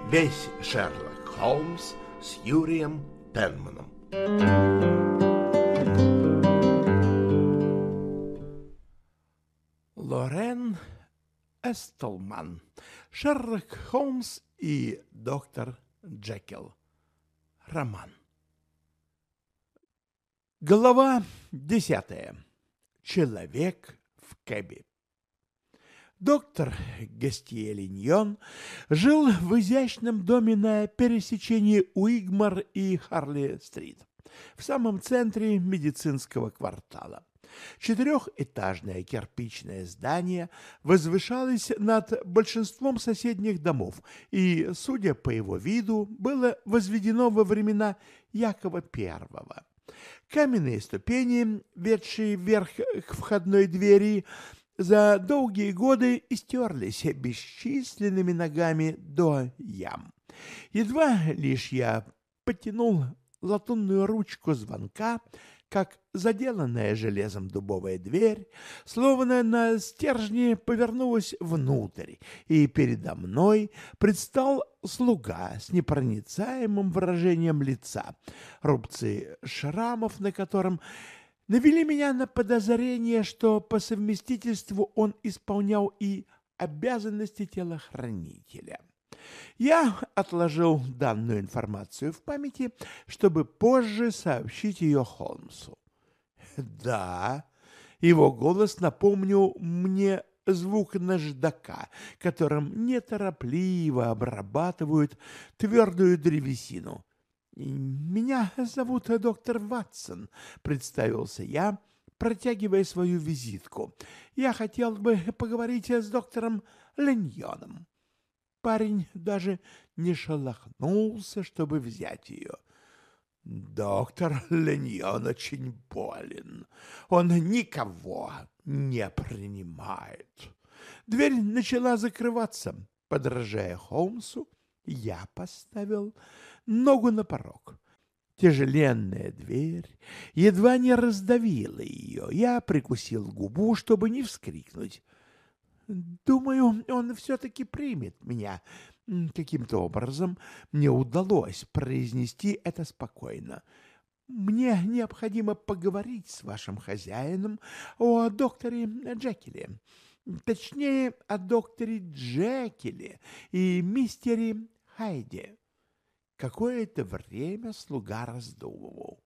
Весь Шерлок Холмс с Юрием Пенманом. Лорен Эстлман. Шерлок Холмс и доктор Джекил. Роман. Глава 10. Человек в кэбе. Доктор Гастье-Линьон жил в изящном доме на пересечении Уигмар и Харли-стрит, в самом центре медицинского квартала. Четырехэтажное кирпичное здание возвышалось над большинством соседних домов и, судя по его виду, было возведено во времена Якова I. Каменные ступени, ведшие вверх к входной двери, за долгие годы истерлись бесчисленными ногами до ям. Едва лишь я потянул латунную ручку звонка, как заделанная железом дубовая дверь, словно на стержне, повернулась внутрь, и передо мной предстал слуга с непроницаемым выражением лица, рубцы шрамов на котором навели меня на подозрение, что по совместительству он исполнял и обязанности телохранителя. Я отложил данную информацию в памяти, чтобы позже сообщить ее Холмсу. Да, его голос напомнил мне звук наждака, которым неторопливо обрабатывают твердую древесину. «Меня зовут доктор Ватсон», — представился я, протягивая свою визитку. «Я хотел бы поговорить с доктором Линьоном». Парень даже не шелохнулся, чтобы взять ее. «Доктор Линьон очень болен. Он никого не принимает». Дверь начала закрываться. Подражая Холмсу, я поставил ногу на порог. Тяжеленная дверь едва не раздавила ее. Я прикусил губу, чтобы не вскрикнуть. «Думаю, он все-таки примет меня». Каким-то образом мне удалось произнести это спокойно. «Мне необходимо поговорить с вашим хозяином о докторе Джекиле. Точнее, о докторе Джекиле и мистере Хайде». Какое-то время слуга раздумывал.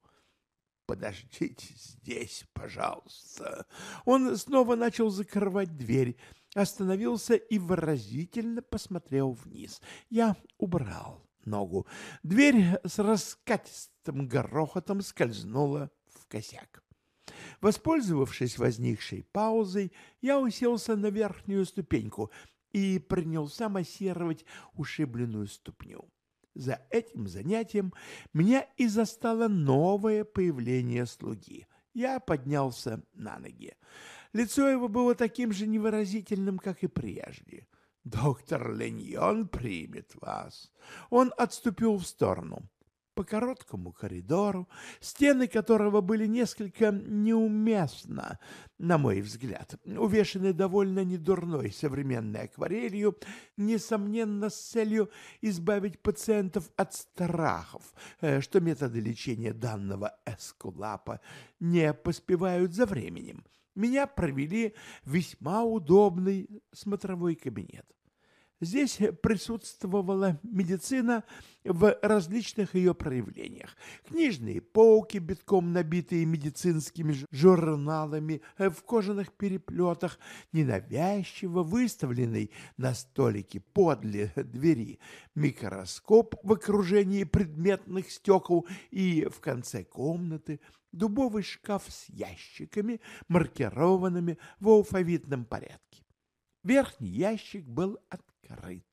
«Подождите здесь, пожалуйста». Он снова начал закрывать дверь, остановился и выразительно посмотрел вниз. Я убрал ногу. Дверь с раскатистым грохотом скользнула в косяк. Воспользовавшись возникшей паузой, я уселся на верхнюю ступеньку и принялся массировать ушибленную ступню. За этим занятием меня и застало новое появление слуги. Я поднялся на ноги. Лицо его было таким же невыразительным, как и прежде. «Доктор Линьон примет вас». Он отступил в сторону. По короткому коридору, стены которого были несколько неуместно, на мой взгляд, увешаны довольно недурной современной акварелью, несомненно, с целью избавить пациентов от страхов, что методы лечения данного эскулапа не поспевают за временем. Меня провели в весьма удобный смотровой кабинет. Здесь присутствовала медицина в различных ее проявлениях. Книжные полки, битком набитые медицинскими журналами в кожаных переплетах, ненавязчиво выставленный на столике подле двери микроскоп в окружении предметных стекол и в конце комнаты дубовый шкаф с ящиками, маркированными в алфавитном порядке. Верхний ящик был открыт,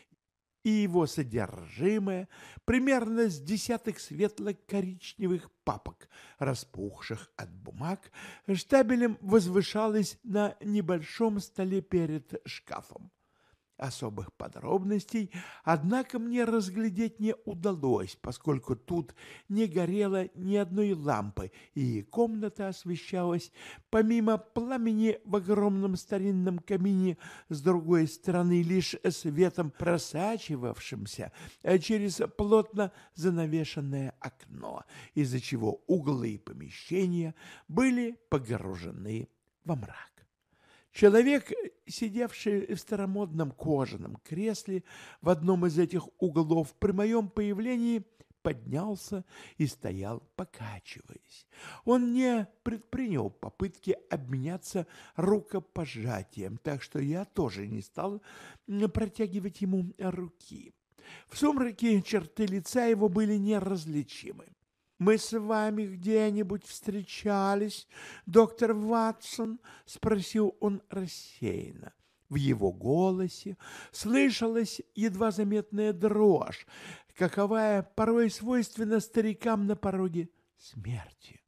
и его содержимое, примерно с десяток светло-коричневых папок, распухших от бумаг, штабелем возвышалось на небольшом столе перед шкафом. Особых подробностей, однако, мне разглядеть не удалось, поскольку тут не горело ни одной лампы, и комната освещалась, помимо пламени в огромном старинном камине, с другой стороны лишь светом, просачивавшимся через плотно занавешенное окно, из-за чего углы помещения были погружены во мрак. Человек, сидевший в старомодном кожаном кресле в одном из этих углов, при моем появлении поднялся и стоял, покачиваясь. Он не предпринял попытки обменяться рукопожатием, так что я тоже не стал протягивать ему руки. В сумраке черты лица его были неразличимы. «Мы с вами где-нибудь встречались, доктор Ватсон?» — спросил он рассеянно. В его голосе слышалась едва заметная дрожь, каковая порой свойственна старикам на пороге смерти.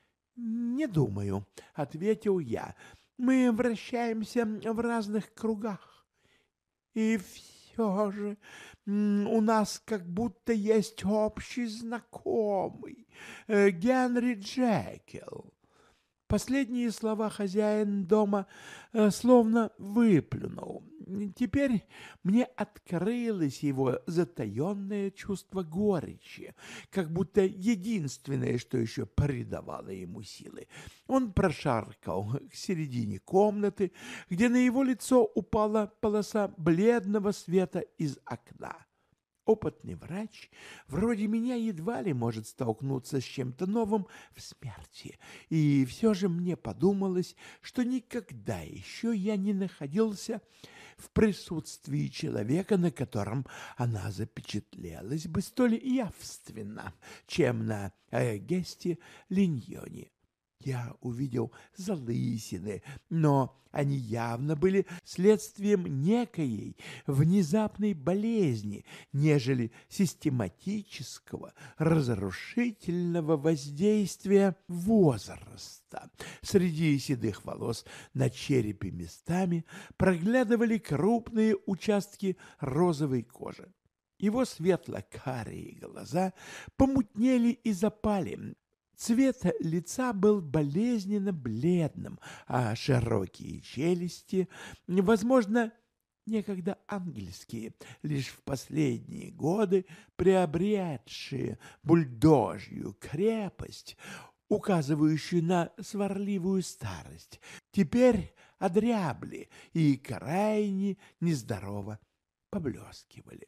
«Не думаю», — ответил я. «Мы вращаемся в разных кругах. И все же у нас как будто есть общий знакомый, Генри Джекил». Последние слова хозяин дома словно выплюнул. Теперь мне открылось его затаенное чувство горечи, как будто единственное, что еще придавало ему силы. Он прошаркал к середине комнаты, где на его лицо упала полоса бледного света из окна. Опытный врач вроде меня едва ли может столкнуться с чем-то новым в смерти, и все же мне подумалось, что никогда еще я не находился в присутствии человека, на котором она запечатлелась бы столь явственно, чем на Гесте Линьоне. Я увидел залысины, но они явно были следствием некоей внезапной болезни, нежели систематического разрушительного воздействия возраста. Среди седых волос на черепе местами проглядывали крупные участки розовой кожи. Его светло-карие глаза помутнели и запали. Цвет лица был болезненно бледным, а широкие челюсти, возможно, некогда ангельские, лишь в последние годы приобретшие бульдожью крепость, указывающую на сварливую старость, теперь одрябли и крайне нездорово поблескивали.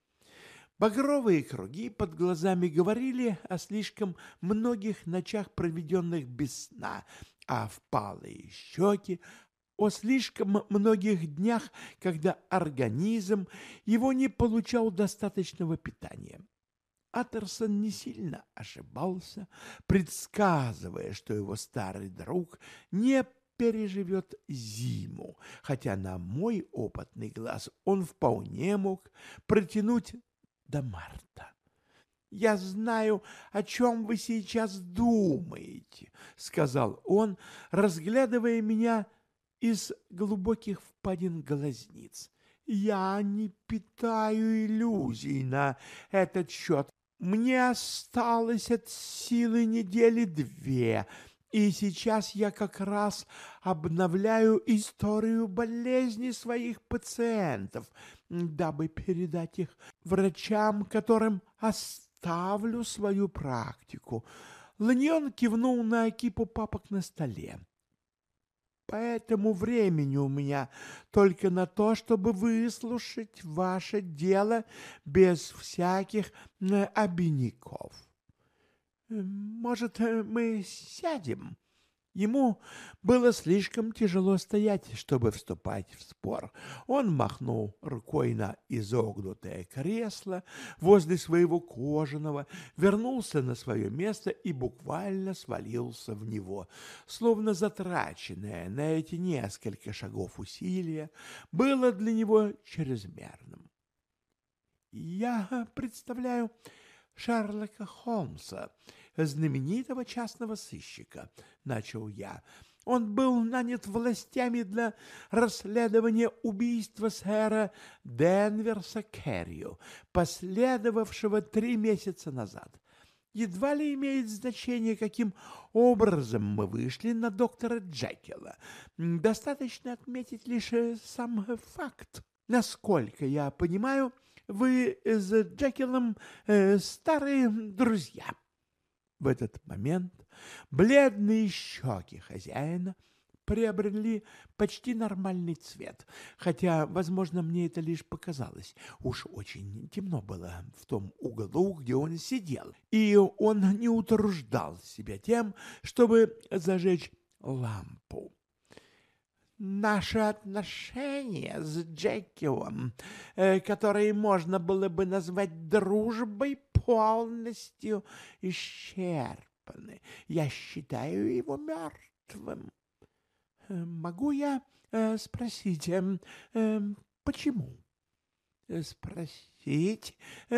Багровые круги под глазами говорили о слишком многих ночах, проведенных без сна, а впалые щеки о слишком многих днях, когда организм его не получал достаточного питания. Аттерсон не сильно ошибался, предсказывая, что его старый друг не переживет зиму, хотя на мой опытный глаз он вполне мог протянуть до марта. «Я знаю, о чем вы сейчас думаете», — сказал он, разглядывая меня из глубоких впадин глазниц. «Я не питаю иллюзий на этот счет. Мне осталось от силы недели 2, и сейчас я как раз обновляю историю болезни своих пациентов, дабы передать их врачам, которым оставлю свою практику». Ланьон кивнул на кипу папок на столе. «Поэтому времени у меня только на то, чтобы выслушать ваше дело без всяких обиняков. Может, мы сядем?» Ему было слишком тяжело стоять, чтобы вступать в спор. Он махнул рукой на изогнутое кресло возле своего кожаного, вернулся на свое место и буквально свалился в него, словно затраченное на эти несколько шагов усилия было для него чрезмерным. «Я представляю Шерлока Холмса, знаменитого частного сыщика», — начал я. Он был нанят властями для расследования убийства сэра Денверса Керрию, последовавшего 3 месяца назад. Едва ли имеет значение, каким образом мы вышли на доктора Джекила. Достаточно отметить лишь сам факт. Насколько я понимаю, вы с Джекилом старые друзья. В этот момент бледные щеки хозяина приобрели почти нормальный цвет, хотя, возможно, мне это лишь показалось. Уж очень темно было в том углу, где он сидел, и он не утруждал себя тем, чтобы зажечь лампу. Наши отношения с Джекилом, которые можно было бы назвать дружбой, полностью исчерпаны. Я считаю его мертвым. Могу я спросить, почему? Спросить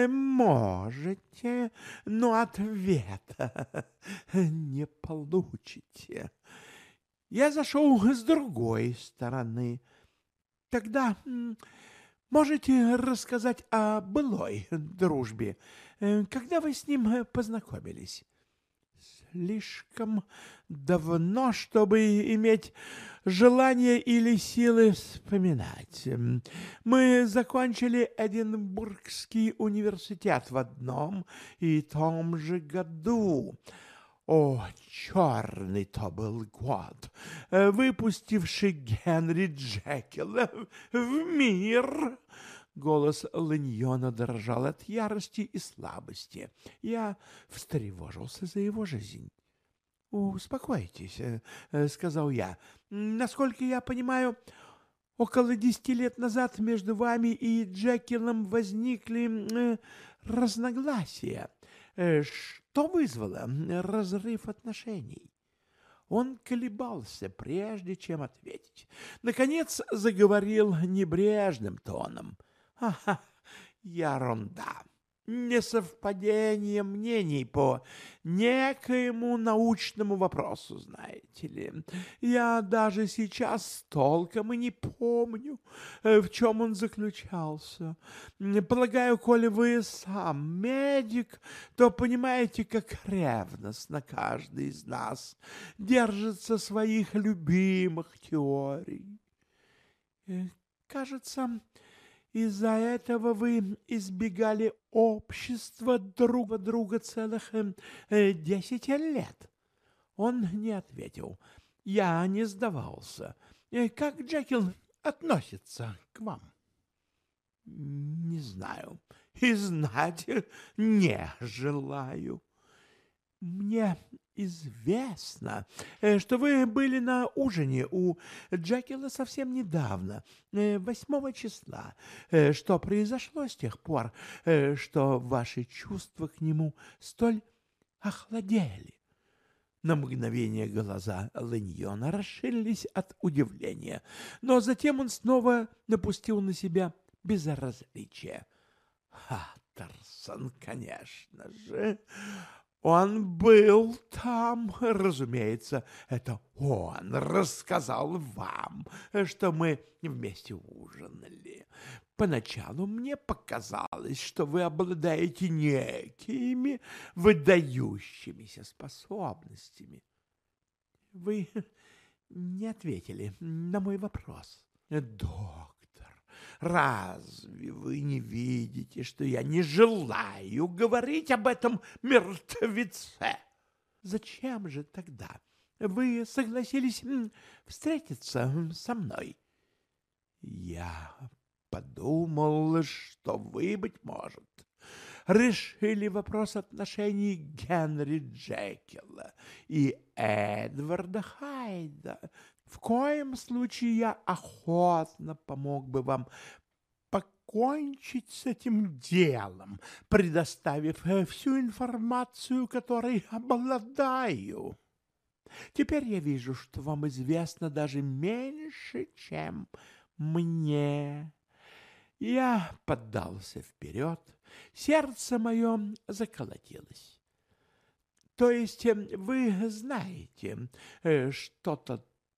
можете, но ответа не получите. Я зашел с другой стороны. Тогда можете рассказать о былой дружбе, когда вы с ним познакомились? Слишком давно, чтобы иметь желание или силы вспоминать. Мы закончили Эдинбургский университет в одном и том же году. О, черный то был год, выпустивший Генри Джекила в мир. Голос Ланьона дрожал от ярости и слабости. Я встревожился за его жизнь. «Успокойтесь», — сказал я. «Насколько я понимаю, около 10 лет назад между вами и Джекилом возникли разногласия. Что вызвало разрыв отношений?» Он колебался, прежде чем ответить. Наконец заговорил небрежным тоном. «Ха-ха, ерунда. Несовпадение мнений по некоему научному вопросу, знаете ли. Я даже сейчас толком и не помню, в чем он заключался. Полагаю, коли вы сам медик, то понимаете, как ревностно каждый из нас держится своих любимых теорий. Кажется, из-за этого вы избегали общества друг от друга целых 10 лет. Он не ответил. Я не сдавался. Как Джекил относится к вам? Не знаю. И знать не желаю. Мне известно, что вы были на ужине у Джекила совсем недавно, 8 числа. Что произошло с тех пор, что ваши чувства к нему столь охладели? На мгновение глаза Ланьона расширились от удивления, но затем он снова напустил на себя безразличие. Хаттерсон, конечно же. Он был там, разумеется, это он рассказал вам, что мы вместе ужинали. Поначалу мне показалось, что вы обладаете некими выдающимися способностями. Вы не ответили на мой вопрос. Доктор, разве вы не видите, что я не желаю говорить об этом мертвеце? Зачем же тогда вы согласились встретиться со мной? Я подумал, что вы, быть может, решили вопрос отношений Генри Джекила и Эдварда Хайда. В коем случае я охотно помог бы вам покончить с этим делом, предоставив всю информацию, которой обладаю. Теперь я вижу, что вам известно даже меньше, чем мне. Я поддался вперед, сердце мое заколотилось. То есть вы знаете что-то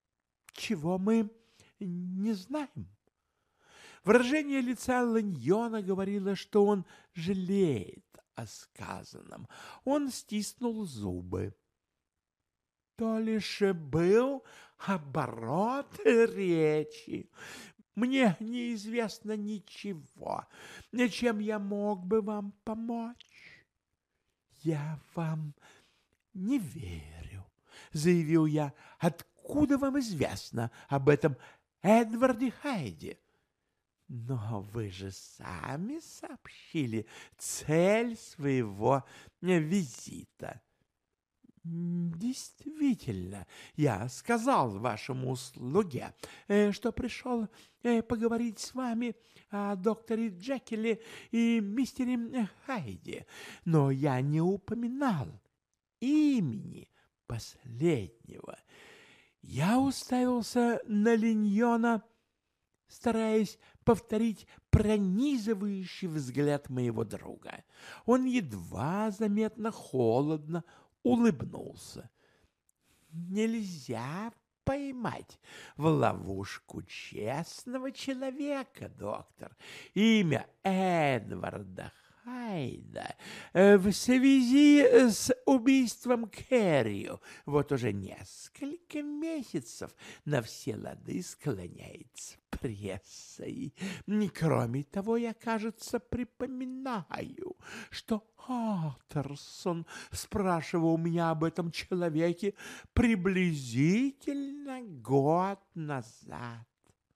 чего мы не знаем». Выражение лица Ланьона говорило, что он жалеет о сказанном. Он стиснул зубы. То лишь был оборот речи. Мне неизвестно ничего, чем я мог бы вам помочь. Я вам не верю, заявил я. Откуда вам известно об этом Эдварде Хайде? Но вы же сами сообщили цель своего визита. Действительно, я сказал вашему слуге, что пришел поговорить с вами о докторе Джекиле и мистере Хайде, но я не упоминал имени последнего. Я уставился на Линьона, стараясь повторить пронизывающий взгляд моего друга. Он едва заметно холодно улыбнулся. Нельзя поймать в ловушку честного человека, доктор. Имя Эдварда Хайда в связи с убийством Кэррио вот уже несколько месяцев на все лады склоняется прессой. Кроме того, я, кажется, припоминаю, что Аттерсон спрашивал меня об этом человеке приблизительно год назад.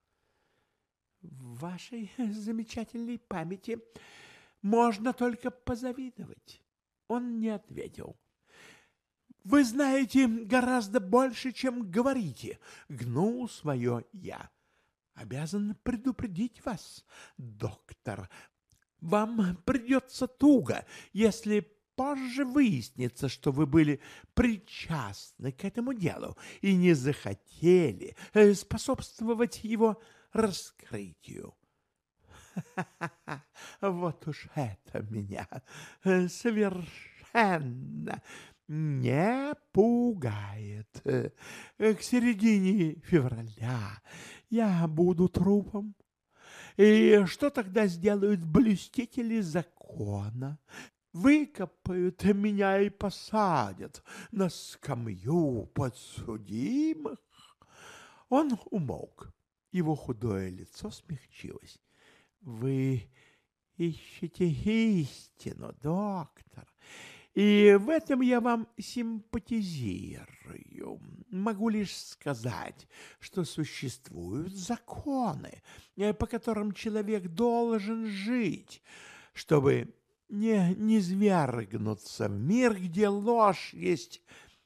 В вашей замечательной памяти можно только позавидовать. Он не ответил. Вы знаете гораздо больше, чем говорите, гнул свое я. Обязан предупредить вас, доктор. Вам придется туго, если позже выяснится, что вы были причастны к этому делу и не захотели способствовать его раскрытию. Вот уж это меня совершенно не пугает. К середине февраля я буду трупом. И что тогда сделают блюстители закона? Выкопают меня и посадят на скамью подсудимых. Он умолк. Его худое лицо смягчилось. Вы ищете истину, доктор, и в этом я вам симпатизирую. Могу лишь сказать, что существуют законы, по которым человек должен жить, чтобы не низвергнуться в мир, где ложь есть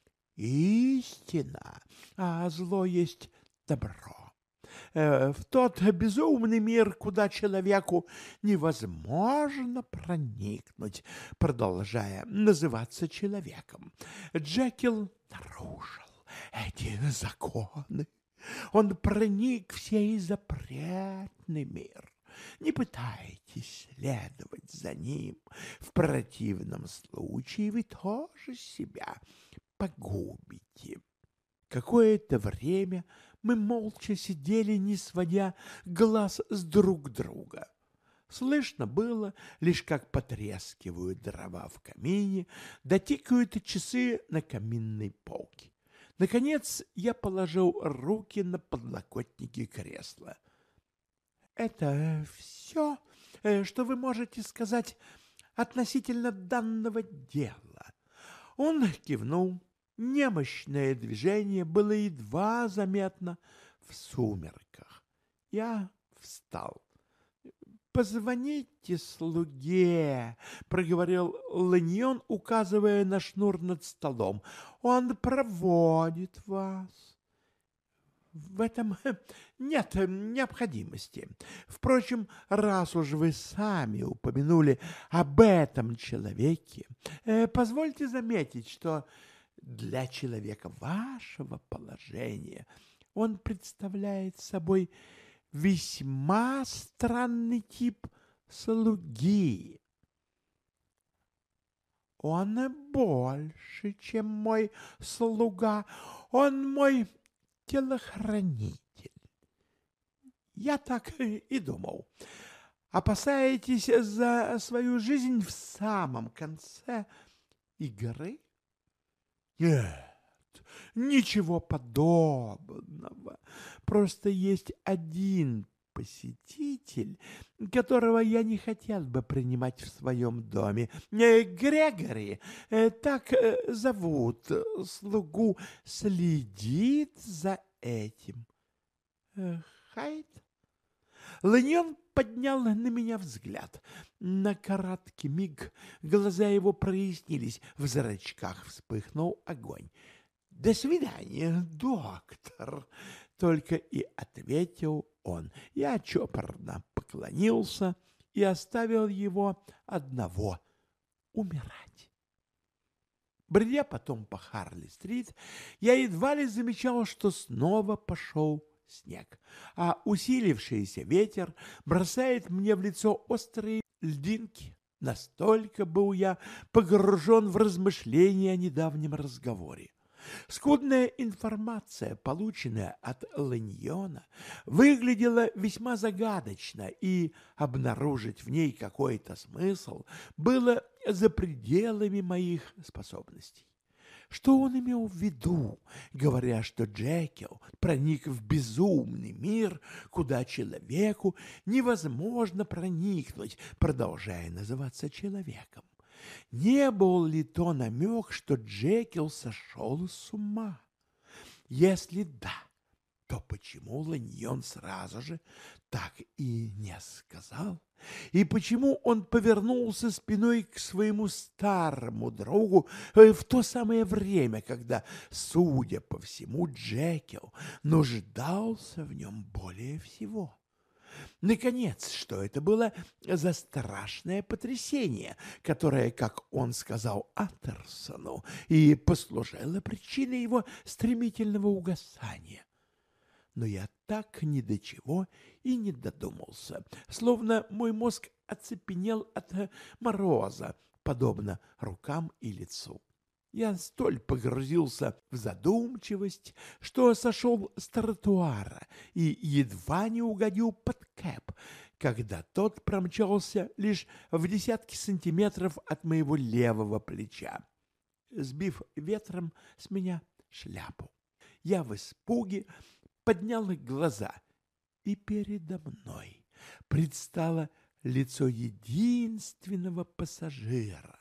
истина, а зло есть добро. В тот безумный мир, куда человеку невозможно проникнуть, продолжая называться человеком. Джекил нарушил эти законы. Он проник в сей запретный мир. Не пытайтесь следовать за ним. В противном случае вы тоже себя погубите. Какое-то время мы молча сидели, не сводя глаз с друг друга. Слышно было лишь, как потрескивают дрова в камине, да тикают часы на каминной полке. Наконец я положил руки на подлокотники кресла. «Это все, что вы можете сказать относительно данного дела?» Он кивнул. Немощное движение было едва заметно в сумерках. Я встал. «Позвоните слуге», — проговорил Ланьон, указывая на шнур над столом. «Он проводит вас». В этом нет необходимости. Впрочем, раз уж вы сами упомянули об этом человеке, позвольте заметить, что для человека вашего положения он представляет собой весьма странный тип слуги. Он больше, чем мой слуга, он мой телохранитель. Я так и думал. Опасаетесь за свою жизнь в самом конце игры? Нет, ничего подобного. Просто есть один посетитель, которого я не хотел бы принимать в своем доме. Грегори, так зовут слугу, следит за этим. Хайд? Лэньон поднял на меня взгляд. На короткий миг глаза его прояснились, в зрачках вспыхнул огонь. «До свидания, доктор!» — только и ответил он. Я чопорно поклонился и оставил его одного умирать. Бредя потом по Харли-стрит, я едва ли замечал, что снова пошел снег, а усилившийся ветер бросает мне в лицо острые льдинки. Настолько был я погружен в размышления о недавнем разговоре. Скудная информация, полученная от Лэньона, выглядела весьма загадочно, и обнаружить в ней какой-то смысл было за пределами моих способностей. Что он имел в виду, говоря, что Джекил проник в безумный мир, куда человеку невозможно проникнуть, продолжая называться человеком? Не был ли то намек, что Джекил сошел с ума? Если да, то почему Лэньон сразу же так и не сказал? И почему он повернулся спиной к своему старому другу в то самое время, когда, судя по всему, Джекил нуждался в нем более всего? Наконец, что это было за страшное потрясение, которое, как он сказал Аттерсону, и послужило причиной его стремительного угасания? Но я так ни до чего и не додумался, словно мой мозг оцепенел от мороза, подобно рукам и лицу. Я столь погрузился в задумчивость, что сошел с тротуара и едва не угодил под кэб, когда тот промчался лишь в десятки сантиметров от моего левого плеча, сбив ветром с меня шляпу. Я в испуге поднял глаза, и передо мной предстало лицо единственного пассажира,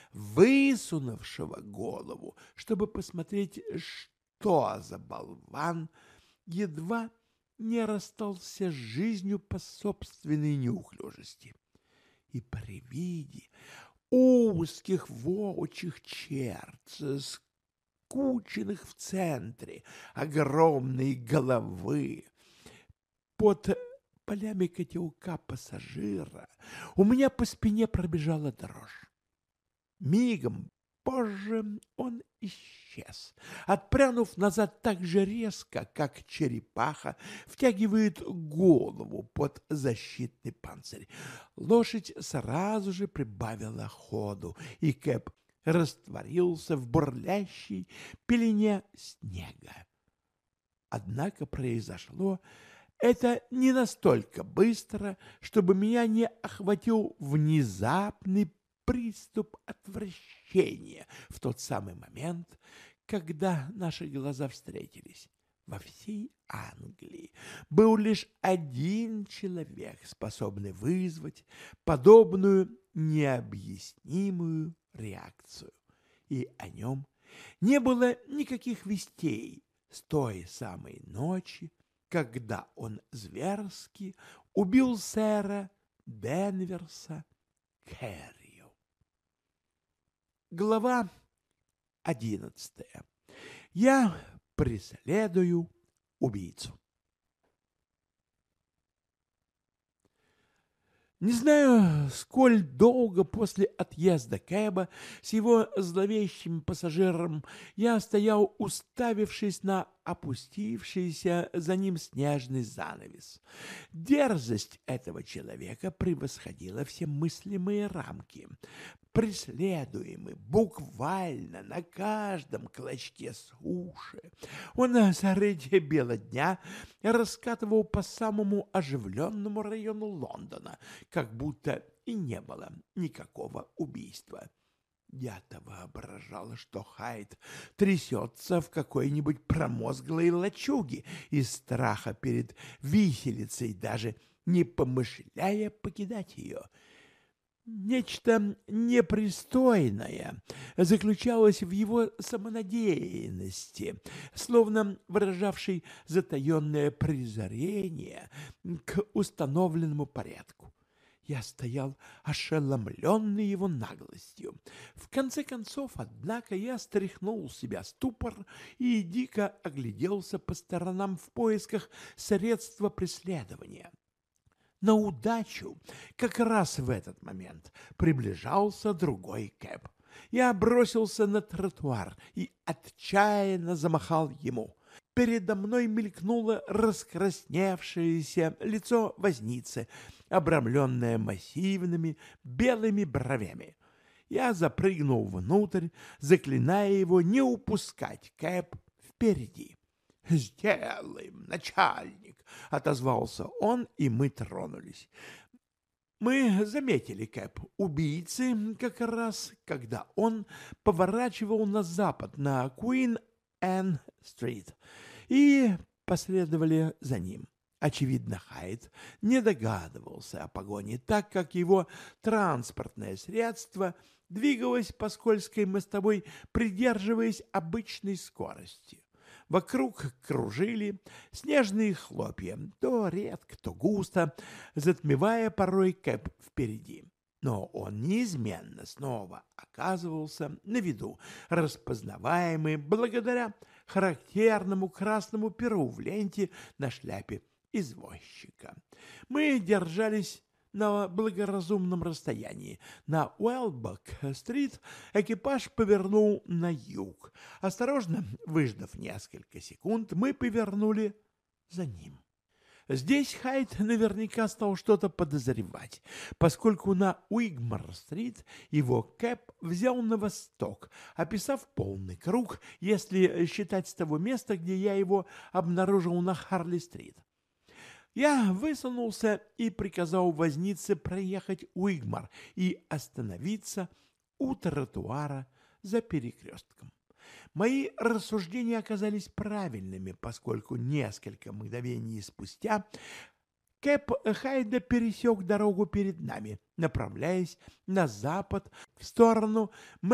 высунувшего голову, чтобы посмотреть, что за болван едва не расстался с жизнью по собственной неуклюжести. И при виде узких волчьих черт, скученных в центре огромной головы, под полями котелка пассажира, у меня по спине пробежала дрожь. Мигом позже он исчез, отпрянув назад так же резко, как черепаха втягивает голову под защитный панцирь. Лошадь сразу же прибавила ходу, и кэб растворился в бурлящей пелене снега. Однако произошло это не настолько быстро, чтобы меня не охватил внезапный приступ отвращения в тот самый момент, когда наши глаза встретились. Во всей Англии был лишь один человек, способный вызвать подобную необъяснимую реакцию, и о нем не было никаких вестей с той самой ночи, когда он зверски убил сэра Денверса Керрию. Глава 11. Я преследую убийцу. Не знаю, сколь долго после отъезда кэба с его зловещим пассажиром я стоял, уставившись на опустившийся за ним снежный занавес. Дерзость этого человека превосходила все мыслимые рамки. Преследуемый буквально на каждом клочке суши, он среди бела дня раскатывал по самому оживленному району Лондона, как будто и не было никакого убийства. Я-то воображала, что Хайд трясется в какой-нибудь промозглой лачуге из страха перед виселицей, даже не помышляя покидать ее. Нечто непристойное заключалось в его самонадеянности, словно выражавшей затаенное презрение к установленному порядку. Я стоял ошеломленный его наглостью. В конце концов, однако, я стряхнул с себя ступор и дико огляделся по сторонам в поисках средства преследования. На удачу как раз в этот момент приближался другой кэб. Я бросился на тротуар и отчаянно замахал ему. Передо мной мелькнуло раскрасневшееся лицо возницы, обрамленное массивными белыми бровями. Я запрыгнул внутрь, заклиная его не упускать кэб впереди. «Сделаем, начальник!» — отозвался он, и мы тронулись. Мы заметили кэб убийцы как раз, когда он поворачивал на запад, на Куин-Энн-стрит, и последовали за ним. Очевидно, Хайд не догадывался о погоне, так как его транспортное средство двигалось по скользкой мостовой, придерживаясь обычной скорости. Вокруг кружили снежные хлопья, то редко, то густо, затмевая порой кэб впереди. Но он неизменно снова оказывался на виду, распознаваемый благодаря характерному красному перу в ленте на шляпе извозчика. Мы держались на благоразумном расстоянии. На Уэлбок-стрит экипаж повернул на юг. Осторожно выждав несколько секунд, мы повернули за ним. Здесь Хайд наверняка стал что-то подозревать, поскольку на Уигмар-стрит его кэб взял на восток, описав полный круг, если считать с того места, где я его обнаружил на Харли-стрит. Я высунулся и приказал вознице проехать Уигмар и остановиться у тротуара за перекрестком. Мои рассуждения оказались правильными, поскольку несколько мгновений спустя кэб Хайда пересек дорогу перед нами, направляясь на запад в сторону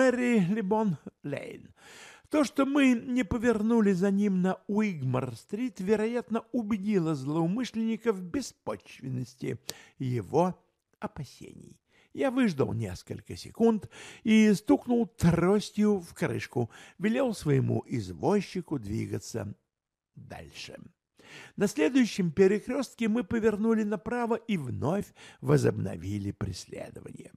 Мэри-Либон-Лейн. То, что мы не повернули за ним на Уигмар-стрит, вероятно, убедило злоумышленника в беспочвенности его опасений. Я выждал несколько секунд и стукнул тростью в крышку, велел своему извозчику двигаться дальше. На следующем перекрестке мы повернули направо и вновь возобновили преследование.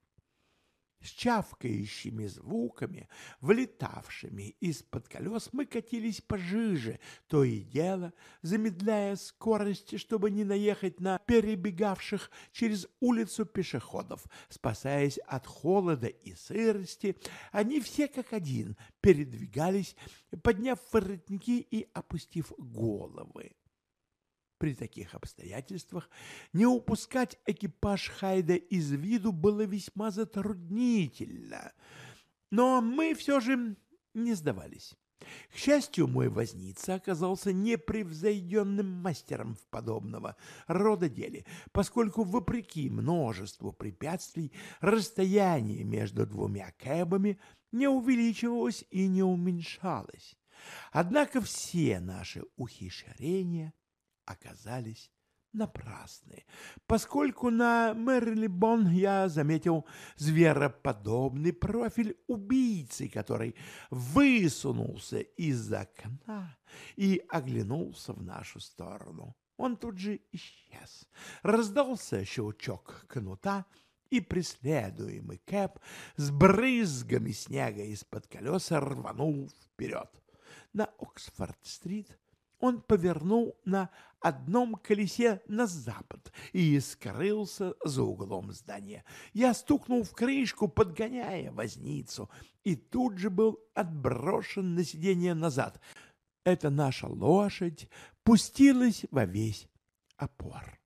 С чавкающими звуками, вылетавшими из-под колес, мы катились пожиже, то и дело, замедляя скорость, чтобы не наехать на перебегавших через улицу пешеходов. Спасаясь от холода и сырости, они все как один передвигались, подняв воротники и опустив головы. При таких обстоятельствах не упускать экипаж Хайда из виду было весьма затруднительно, но мы все же не сдавались. К счастью, мой возница оказался непревзойденным мастером в подобного рода деле, поскольку, вопреки множеству препятствий, расстояние между двумя кэбами не увеличивалось и не уменьшалось. Однако все наши ухищрения оказались напрасны, поскольку на Мэрилибон я заметил звероподобный профиль убийцы, который высунулся из окна и оглянулся в нашу сторону. Он тут же исчез. Раздался щелчок кнута, и преследуемый кэб с брызгами снега из-под колеса рванул вперед. На Оксфорд-стрит он повернул на одном колесе на запад и скрылся за углом здания. Я стукнул в крышку, подгоняя возницу, и тут же был отброшен на сиденье назад. Эта наша лошадь пустилась во весь опор.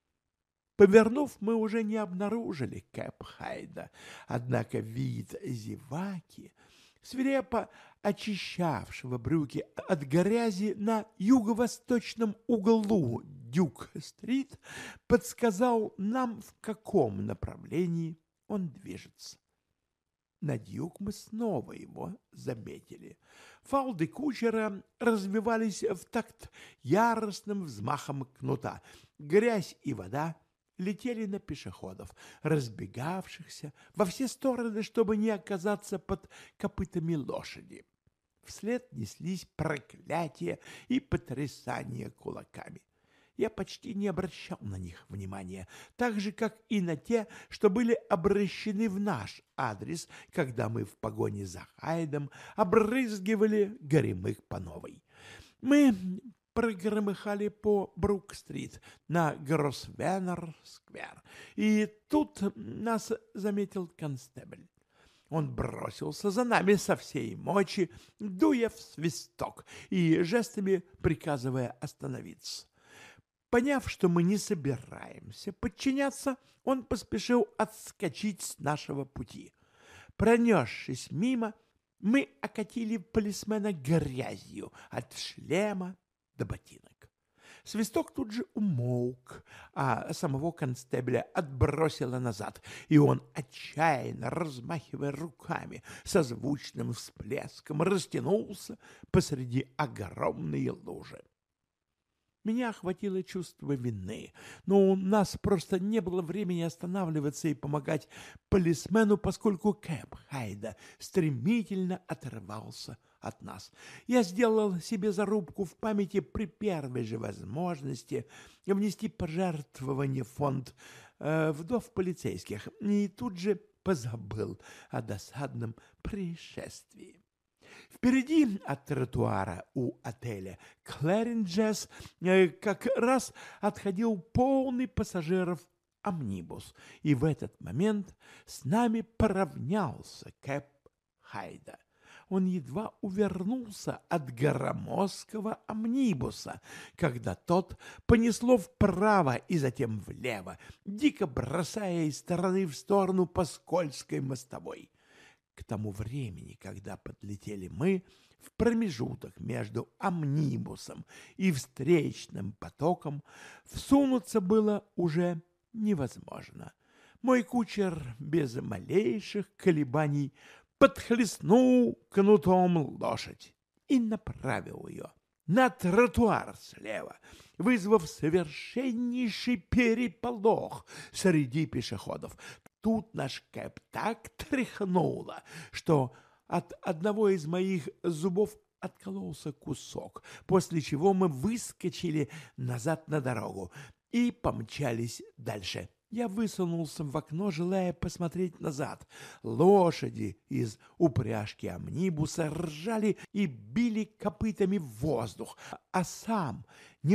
Повернув, мы уже не обнаружили Кэп Хайда, однако вид зеваки, свирепо очищавшего брюки от грязи на юго-восточном углу Дюк-стрит, подсказал нам, в каком направлении он движется. На Дюк мы снова его заметили. Фалды кучера развивались в такт яростным взмахом кнута. Грязь и вода летели на пешеходов, разбегавшихся во все стороны, чтобы не оказаться под копытами лошади. Вслед неслись проклятия и потрясания кулаками. Я почти не обращал на них внимания, так же, как и на те, что были обращены в наш адрес, когда мы в погоне за Хайдом обрызгивали горемык по новой. Мы прогромыхали по Брук-стрит на Гроссвеннер-сквер, и тут нас заметил констебль. Он бросился за нами со всей мочи, дуя в свисток и жестами приказывая остановиться. Поняв, что мы не собираемся подчиняться, он поспешил отскочить с нашего пути. Пронесшись мимо, мы окатили полисмена грязью от шлема до ботинок. Свисток тут же умолк, а самого констебля отбросило назад, и он, отчаянно размахивая руками, со звучным всплеском растянулся посреди огромной лужи. Меня охватило чувство вины, но у нас просто не было времени останавливаться и помогать полисмену, поскольку Кэп Хайда стремительно оторвался от нас. Я сделал себе зарубку в памяти при первой же возможности внести пожертвование в фонд вдов полицейских и тут же позабыл о досадном происшествии. Впереди от тротуара у отеля «Клэринджес» как раз отходил полный пассажиров амнибус, и в этот момент с нами поравнялся Кэп Хайда. Он едва увернулся от громоздкого амнибуса, когда тот понесло вправо и затем влево, дико бросая из стороны в сторону по скользкой мостовой. К тому времени, когда подлетели мы, в промежуток между амнибусом и встречным потоком всунуться было уже невозможно. Мой кучер без малейших колебаний подхлестнул кнутом лошадь и направил ее на тротуар слева, вызвав совершеннейший переполох среди пешеходов. Тут наш Кэп так тряхнуло, что от одного из моих зубов откололся кусок, после чего мы выскочили назад на дорогу и помчались дальше. Я высунулся в окно, желая посмотреть назад. Лошади из упряжки амнибуса ржали и били копытами в воздух, а сам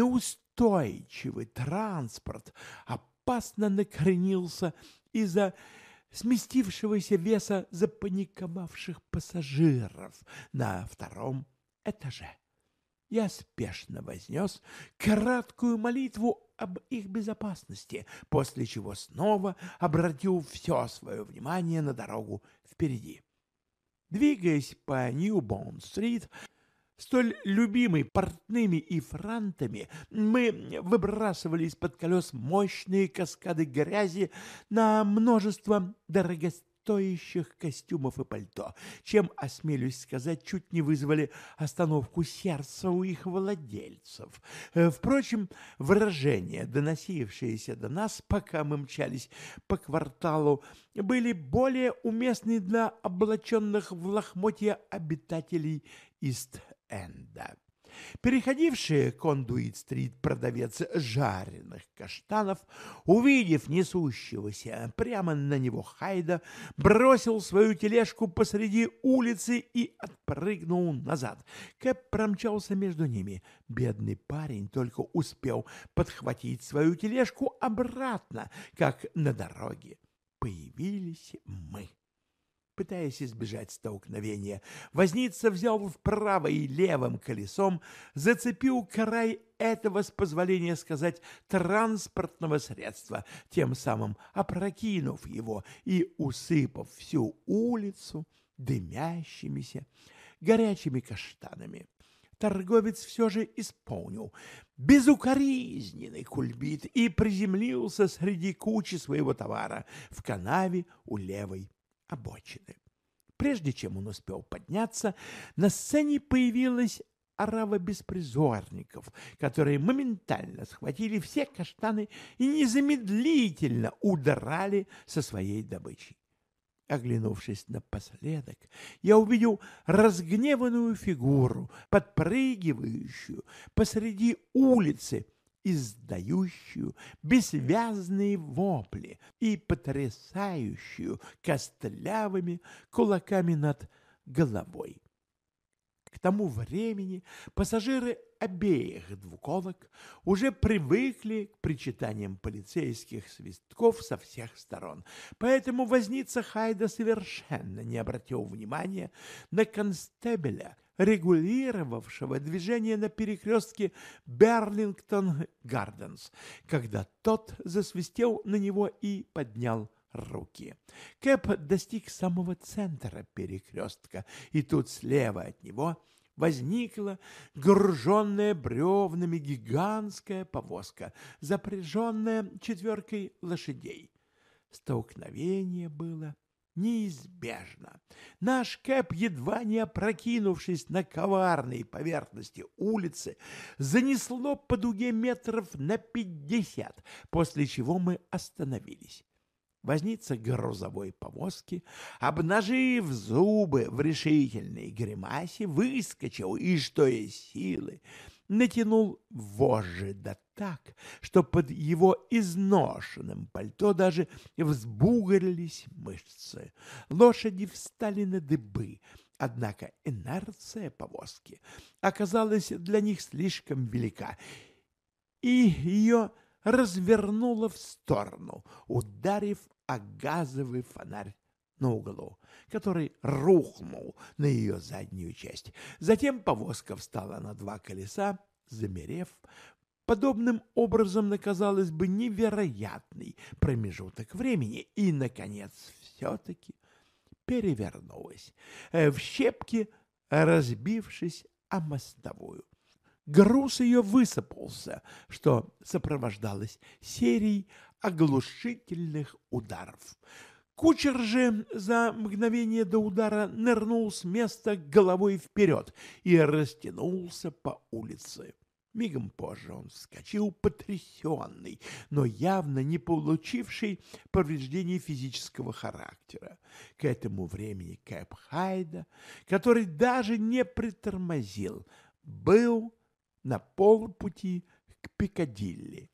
неустойчивый транспорт опасно накренился из-за сместившегося веса запаниковавших пассажиров на втором этаже. Я спешно вознес краткую молитву об их безопасности, после чего снова обратил все свое внимание на дорогу впереди. Двигаясь по Ньюбоун-стрит, столь любимый портными и франтами, мы выбрасывали из-под колес мощные каскады грязи на множество дорогостоящих костюмов и пальто, чем, осмелюсь сказать, чуть не вызвали остановку сердца у их владельцев. Впрочем, выражения, доносившиеся до нас, пока мы мчались по кварталу, были более уместны для облаченных в лохмотья обитателей Ист-Энда. Переходивший Кондуит-стрит продавец жареных каштанов, увидев несущегося прямо на него Хайда, бросил свою тележку посреди улицы и отпрыгнул назад. Кэп промчался между ними. Бедный парень только успел подхватить свою тележку обратно, как на дороге появились мы. Пытаясь избежать столкновения, возница взял вправо и левым колесом, зацепил край этого, с позволения сказать, транспортного средства, тем самым опрокинув его и усыпав всю улицу дымящимися горячими каштанами. Торговец все же исполнил безукоризненный кульбит и приземлился среди кучи своего товара в канаве у левой обочины. Прежде чем он успел подняться, на сцене появилась орава беспризорников, которые моментально схватили все каштаны и незамедлительно удрали со своей добычей. Оглянувшись напоследок, я увидел разгневанную фигуру, подпрыгивающую посреди улицы, издающую бессвязные вопли и потрясающую костлявыми кулаками над головой. К тому времени пассажиры обеих двуколок уже привыкли к причитаниям полицейских свистков со всех сторон, поэтому возница Хайда совершенно не обратил внимания на констебеля, регулировавшего движение на перекрестке Берлингтон-Гарденс, когда тот засвистел на него и поднял руки. Кэп достиг самого центра перекрестка, и тут слева от него возникла груженная бревнами гигантская повозка, запряженная 4 лошадей. Столкновение было неизбежно. Наш Кэп, едва не опрокинувшись на коварной поверхности улицы, занесло по дуге метров на 50, после чего мы остановились. Возница грузовой повозки, обнажив зубы в решительной гримасе, выскочил и, что есть силы, натянул вожжи да так, что под его изношенным пальто даже взбугорились мышцы. Лошади встали на дыбы, однако инерция повозки оказалась для них слишком велика, и ее развернуло в сторону, ударив о газовый фонарь на углу, который рухнул на ее заднюю часть. Затем повозка встала на 2 колеса, замерев. Подобным образом на, казалось бы, невероятный промежуток времени и, наконец, все-таки перевернулась, в щепки разбившись о мостовую. Груз ее высыпался, что сопровождалось серией оглушительных ударов. Кучер же за мгновение до удара нырнул с места головой вперед и растянулся по улице. Мигом позже он вскочил потрясенный, но явно не получивший повреждений физического характера. К этому времени Кэп Хайда, который даже не притормозил, был на полпути к Пикадилли.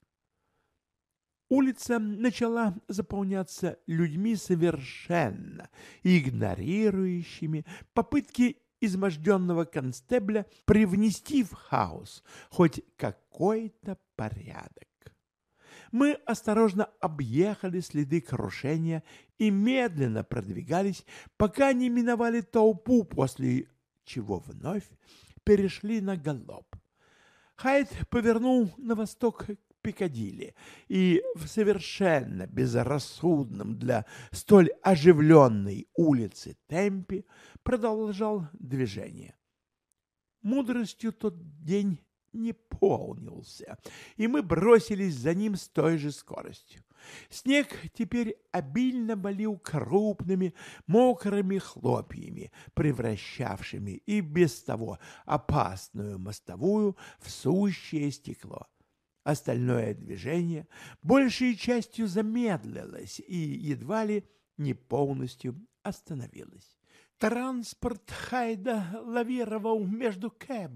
Улица начала заполняться людьми, совершенно игнорирующими попытки изможденного констебля привнести в хаос хоть какой-то порядок. Мы осторожно объехали следы крушения и медленно продвигались, пока не миновали толпу, после чего вновь перешли на галоп. Хайд повернул на восток к Пикадилли и в совершенно безрассудном для столь оживленной улицы темпе продолжал движение. Мудростью тот день не полнился, и мы бросились за ним с той же скоростью. Снег теперь обильно валил крупными мокрыми хлопьями, превращавшими и без того опасную мостовую в сущее стекло. Остальное движение большей частью замедлилось и едва ли не полностью остановилось. Транспорт Хайда лавировал между кэбами,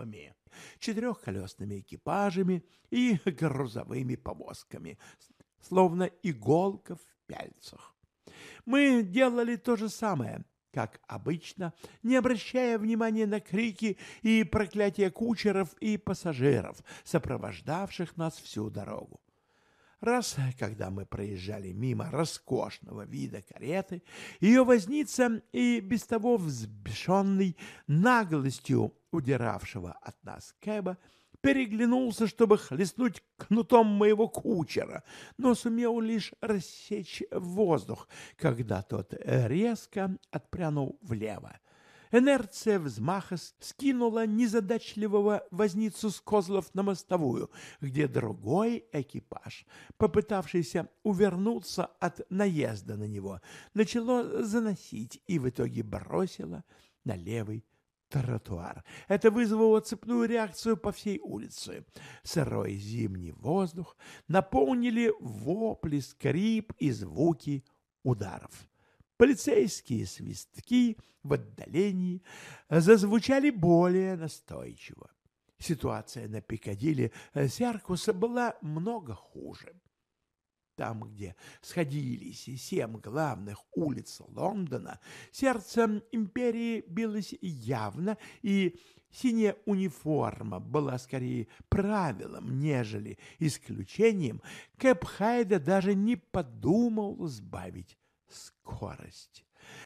четырехколесными экипажами и грузовыми повозками, словно иголка в пяльцах. Мы делали то же самое, как обычно, не обращая внимания на крики и проклятия кучеров и пассажиров, сопровождавших нас всю дорогу. Раз, когда мы проезжали мимо роскошного вида кареты, ее возница и без того взбешенный наглостью удиравшего от нас Кэба переглянулся, чтобы хлестнуть кнутом моего кучера, но сумел лишь рассечь воздух, когда тот резко отпрянул влево. Инерция взмаха скинула незадачливого возницу с козлов на мостовую, где другой экипаж, попытавшийся увернуться от наезда на него, начало заносить и в итоге бросило на левый тротуар. Это вызвало цепную реакцию по всей улице. Сырой зимний воздух наполнили вопли, скрип и звуки ударов. Полицейские свистки в отдалении зазвучали более настойчиво. Ситуация на Пикадилли Серкуса была много хуже. Там, где сходились 7 главных улиц Лондона, сердце империи билось явно, и синяя униформа была скорее правилом, нежели исключением. Кэб Хайда даже не подумал сбавить скорость.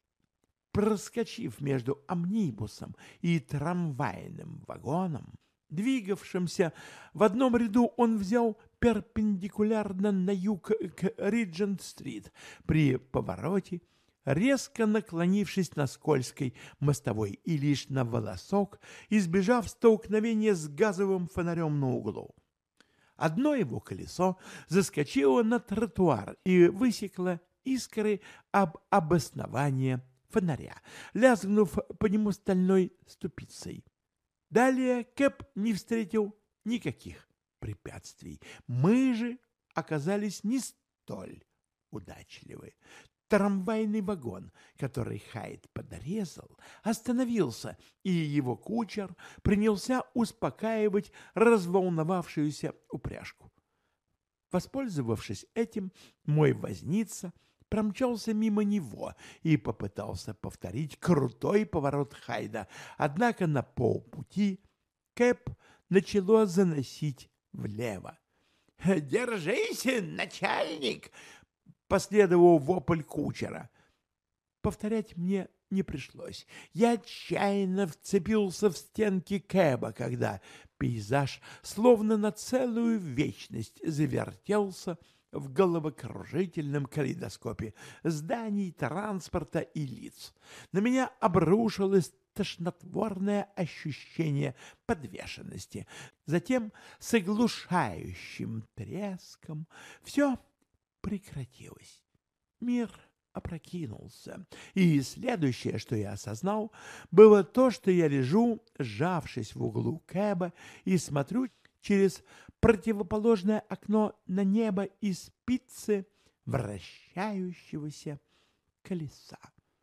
Проскочив между амнибусом и трамвайным вагоном, двигавшимся в одном ряду, он взял перпендикулярно на юг к Риджент-стрит при повороте, резко наклонившись на скользкой мостовой и лишь на волосок, избежав столкновения с газовым фонарем на углу. Одно его колесо заскочило на тротуар и высекло искры об обоснование фонаря, лязгнув по нему стальной ступицей. Далее Кэп не встретил никаких препятствий. Мы же оказались не столь удачливы. Трамвайный вагон, который Хайд подрезал, остановился, и его кучер принялся успокаивать разволновавшуюся упряжку. Воспользовавшись этим, мой возница промчался мимо него и попытался повторить крутой поворот Хайда, однако на полпути Кэп начало заносить влево. «Держись, начальник!» — последовал вопль кучера. Повторять мне не пришлось. Я отчаянно вцепился в стенки Кэба, когда пейзаж словно на целую вечность завертелся в головокружительном калейдоскопе зданий, транспорта и лиц. На меня обрушилось тошнотворное ощущение подвешенности. Затем с оглушающим треском все прекратилось. Мир опрокинулся, и следующее, что я осознал, было то, что я лежу, сжавшись в углу Кэба, и смотрю через противоположное окно на небо и спицы вращающегося колеса.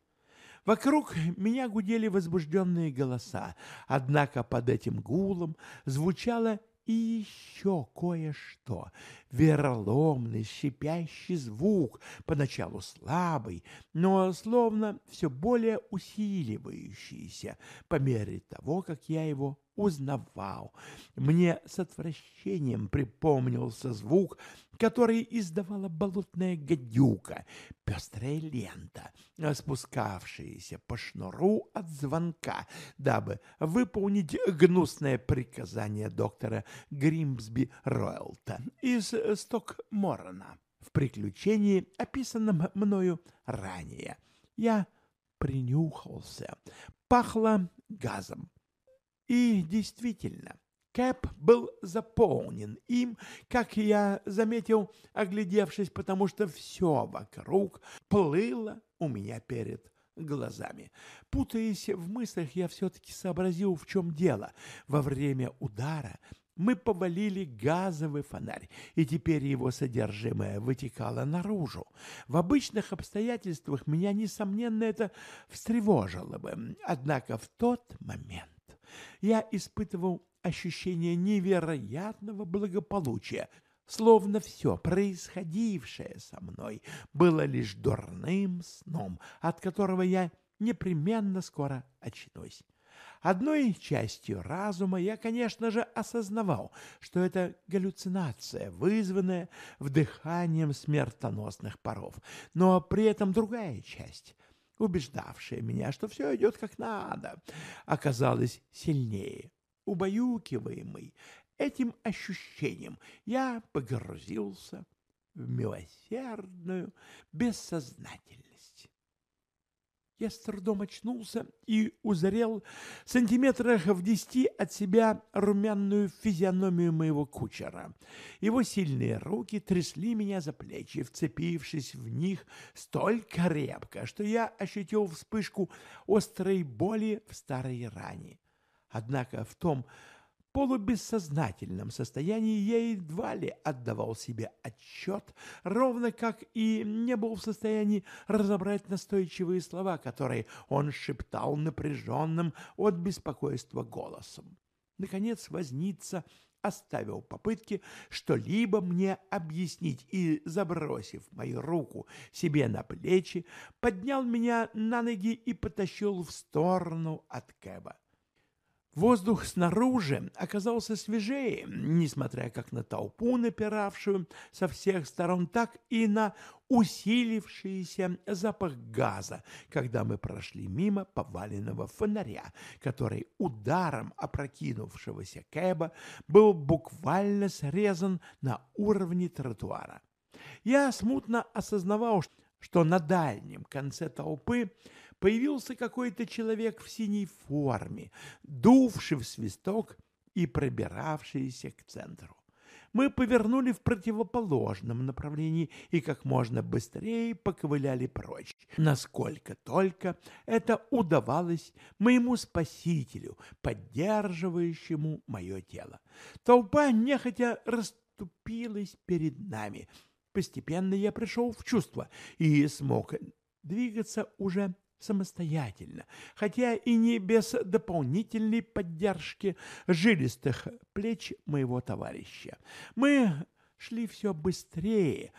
Вокруг меня гудели возбужденные голоса, однако под этим гулом звучало и еще кое-что. Вероломный, шипящий звук, поначалу слабый, но словно все более усиливающийся по мере того, как я его узнавал. Мне с отвращением припомнился звук, который издавала болотная гадюка, пестрая лента, спускавшаяся по шнуру от звонка, дабы выполнить гнусное приказание доктора Гримсби Ройлта из Стокморона в приключении, описанном мною ранее. Я принюхался. Пахло газом. И действительно, Кэб был заполнен им, как я заметил, оглядевшись, потому что все вокруг плыло у меня перед глазами. Путаясь в мыслях, я все-таки сообразил, в чем дело. Во время удара мы повалили газовый фонарь, и теперь его содержимое вытекало наружу. В обычных обстоятельствах меня, несомненно, это встревожило бы. Однако в тот момент я испытывал ощущение невероятного благополучия, словно все происходившее со мной было лишь дурным сном, от которого я непременно скоро очнусь. Одной частью разума я, конечно же, осознавал, что это галлюцинация, вызванная вдыханием смертоносных паров, но при этом другая часть, убеждавшая меня, что все идет как надо, оказалась сильнее. Убаюкиваемый этим ощущением, я погрузился в милосердную бессознательность. Я с трудом очнулся и узрел сантиметрах в 10 от себя румяную физиономию моего кучера. Его сильные руки трясли меня за плечи, вцепившись в них столь крепко, что я ощутил вспышку острой боли в старой ране. Однако в том полубессознательном состоянии я едва ли отдавал себе отчет, ровно как и не был в состоянии разобрать настойчивые слова, которые он шептал напряженным от беспокойства голосом. Наконец возница оставил попытки что-либо мне объяснить и, забросив мою руку себе на плечи, поднял меня на ноги и потащил в сторону от Кэба. Воздух снаружи оказался свежее, несмотря как на толпу, напиравшую со всех сторон, так и на усилившийся запах газа, когда мы прошли мимо поваленного фонаря, который ударом опрокинувшегося Кэба был буквально срезан на уровне тротуара. Я смутно осознавал, что на дальнем конце толпы появился какой-то человек в синей форме, дувший в свисток и пробиравшийся к центру. Мы повернули в противоположном направлении и как можно быстрее поковыляли прочь, насколько только это удавалось моему спасителю, поддерживающему мое тело. Толпа нехотя расступилась перед нами. Постепенно я пришел в чувство и смог двигаться уже самостоятельно, хотя и не без дополнительной поддержки жилистых плеч моего товарища. Мы шли все быстрее,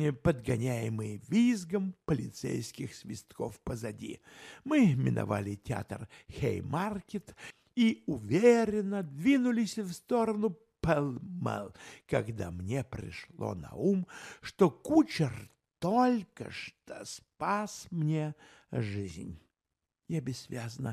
подгоняемые визгом полицейских свистков позади. Мы миновали театр Хеймаркет и уверенно двинулись в сторону Пэлл-Мэлл, когда мне пришло на ум, что кучер только что спас мне жизнь. Я бессвязно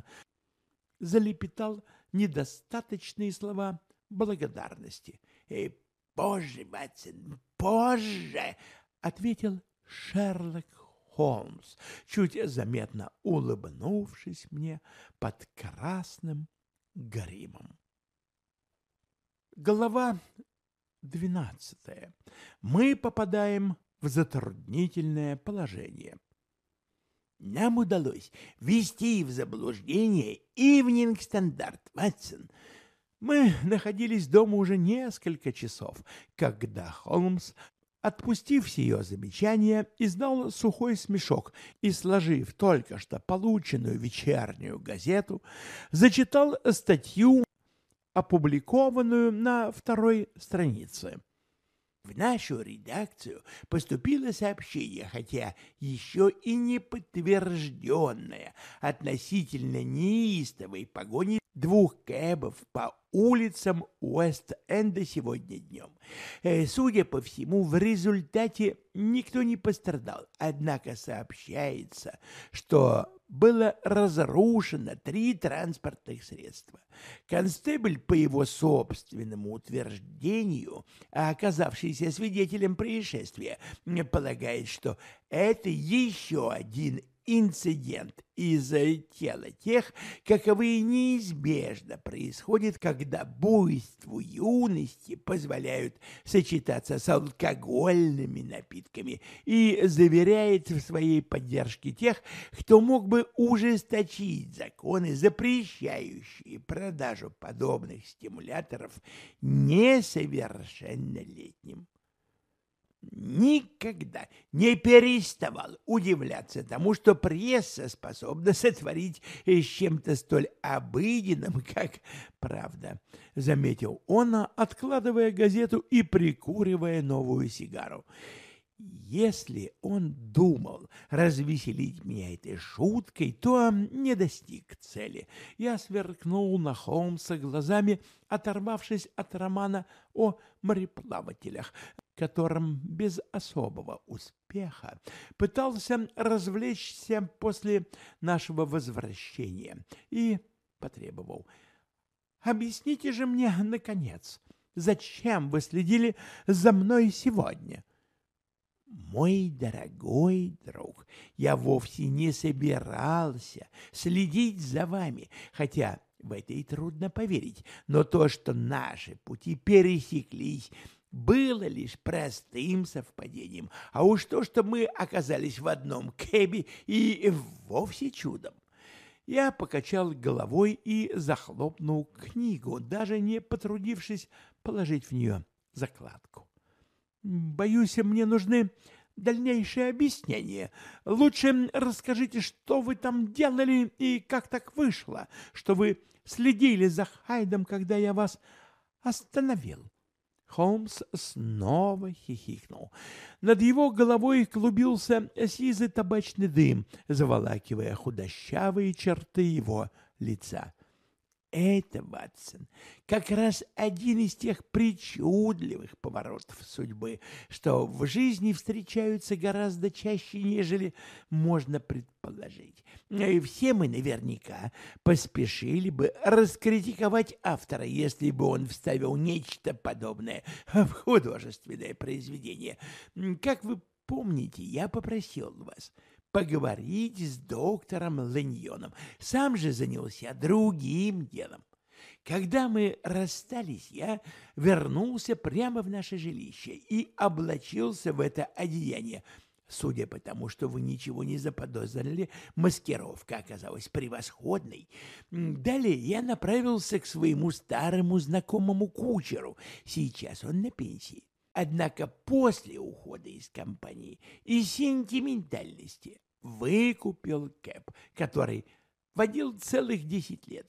залепетал недостаточные слова благодарности. «Позже, Ватсон, позже!» — ответил Шерлок Холмс, чуть заметно улыбнувшись мне под красным гримом. Глава 12. Мы попадаем в затруднительное положение. Нам удалось ввести в заблуждение Ивнинг Стандарт, Ватсон. Мы находились дома уже несколько часов, когда Холмс, отпустив сие замечание, издал сухой смешок и, сложив только что полученную вечернюю газету, зачитал статью, опубликованную на 2-й странице. В нашу редакцию поступило сообщение, хотя еще и не подтвержденное, относительно неистовой погони 2 кэбов по улицам Уэст-Энда сегодня днем. Судя по всему, в результате никто не пострадал, однако сообщается, что было разрушено 3 транспортных средства. Констебль, по его собственному утверждению, оказавшийся свидетелем происшествия, полагает, что это еще один инцидент из тела тех, каковые неизбежно происходят, когда буйству юности позволяют сочетаться с алкогольными напитками, и заверяет в своей поддержке тех, кто мог бы ужесточить законы, запрещающие продажу подобных стимуляторов несовершеннолетним. никогда не переставал удивляться тому, что пресса способна сотворить с чем-то столь обыденным, как правда, заметил он, откладывая газету и прикуривая новую сигару. Если он думал развеселить меня этой шуткой, то не достиг цели. Я сверкнул на Холмса глазами, оторвавшись от романа о мореплавателях, которым без особого успеха пытался развлечься после нашего возвращения, и потребовал: «Объясните же мне, наконец, зачем вы следили за мной сегодня?» «Мой дорогой друг, я вовсе не собирался следить за вами, хотя в это и трудно поверить, но то, что наши пути пересеклись, было лишь простым совпадением, а уж то, что мы оказались в одном кэбе, и вовсе чудом». Я покачал головой и захлопнул книгу, даже не потрудившись положить в нее закладку. «Боюсь, мне нужны дальнейшие объяснения. Лучше расскажите, что вы там делали и как так вышло, что вы следили за Хайдом, когда я вас остановил». Холмс снова хихикнул. Над его головой клубился сизый табачный дым, заволакивая худощавые черты его лица. Это, Ватсон, как раз один из тех причудливых поворотов судьбы, что в жизни встречаются гораздо чаще, нежели можно предположить. И все мы наверняка поспешили бы раскритиковать автора, если бы он вставил нечто подобное в художественное произведение. Как вы помните, я попросил вас поговорить с доктором Лэньоном. Сам же занялся другим делом. Когда мы расстались, я вернулся прямо в наше жилище и облачился в это одеяние. Судя по тому, что вы ничего не заподозрили, маскировка оказалась превосходной. Далее я направился к своему старому знакомому кучеру. Сейчас он на пенсии. Однако после ухода из компании и сентиментальности выкупил кэб, который водил целых 10 лет.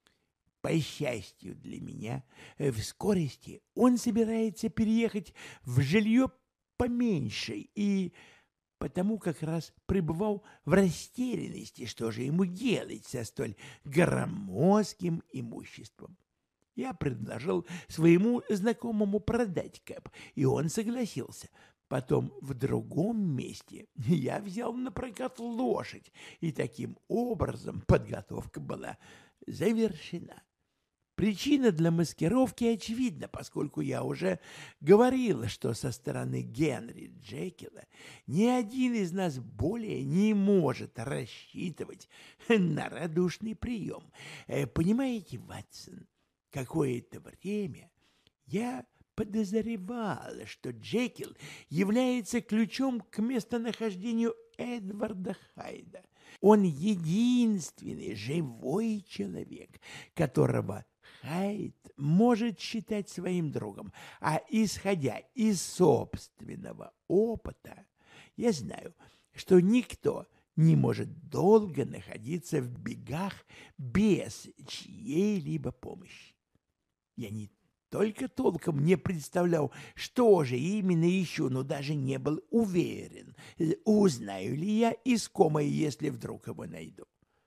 По счастью для меня, в скорости он собирается переехать в жилье поменьше и потому как раз пребывал в растерянности, что же ему делать со столь громоздким имуществом. Я предложил своему знакомому продать кэб, и он согласился. Потом в другом месте я взял на прокат лошадь, и таким образом подготовка была завершена. Причина для маскировки очевидна, поскольку я уже говорил, что со стороны Генри Джекила ни один из нас более не может рассчитывать на радушный прием. Понимаете, Ватсон, какое-то время я подозревал, что Джекил является ключом к местонахождению Эдварда Хайда. Он единственный живой человек, которого Хайд может считать своим другом, а исходя из собственного опыта, я знаю, что никто не может долго находиться в бегах без чьей-либо помощи. Я не только толком не представлял, что же именно ищу, но даже не был уверен, узнаю ли я искомое, если вдруг его найду.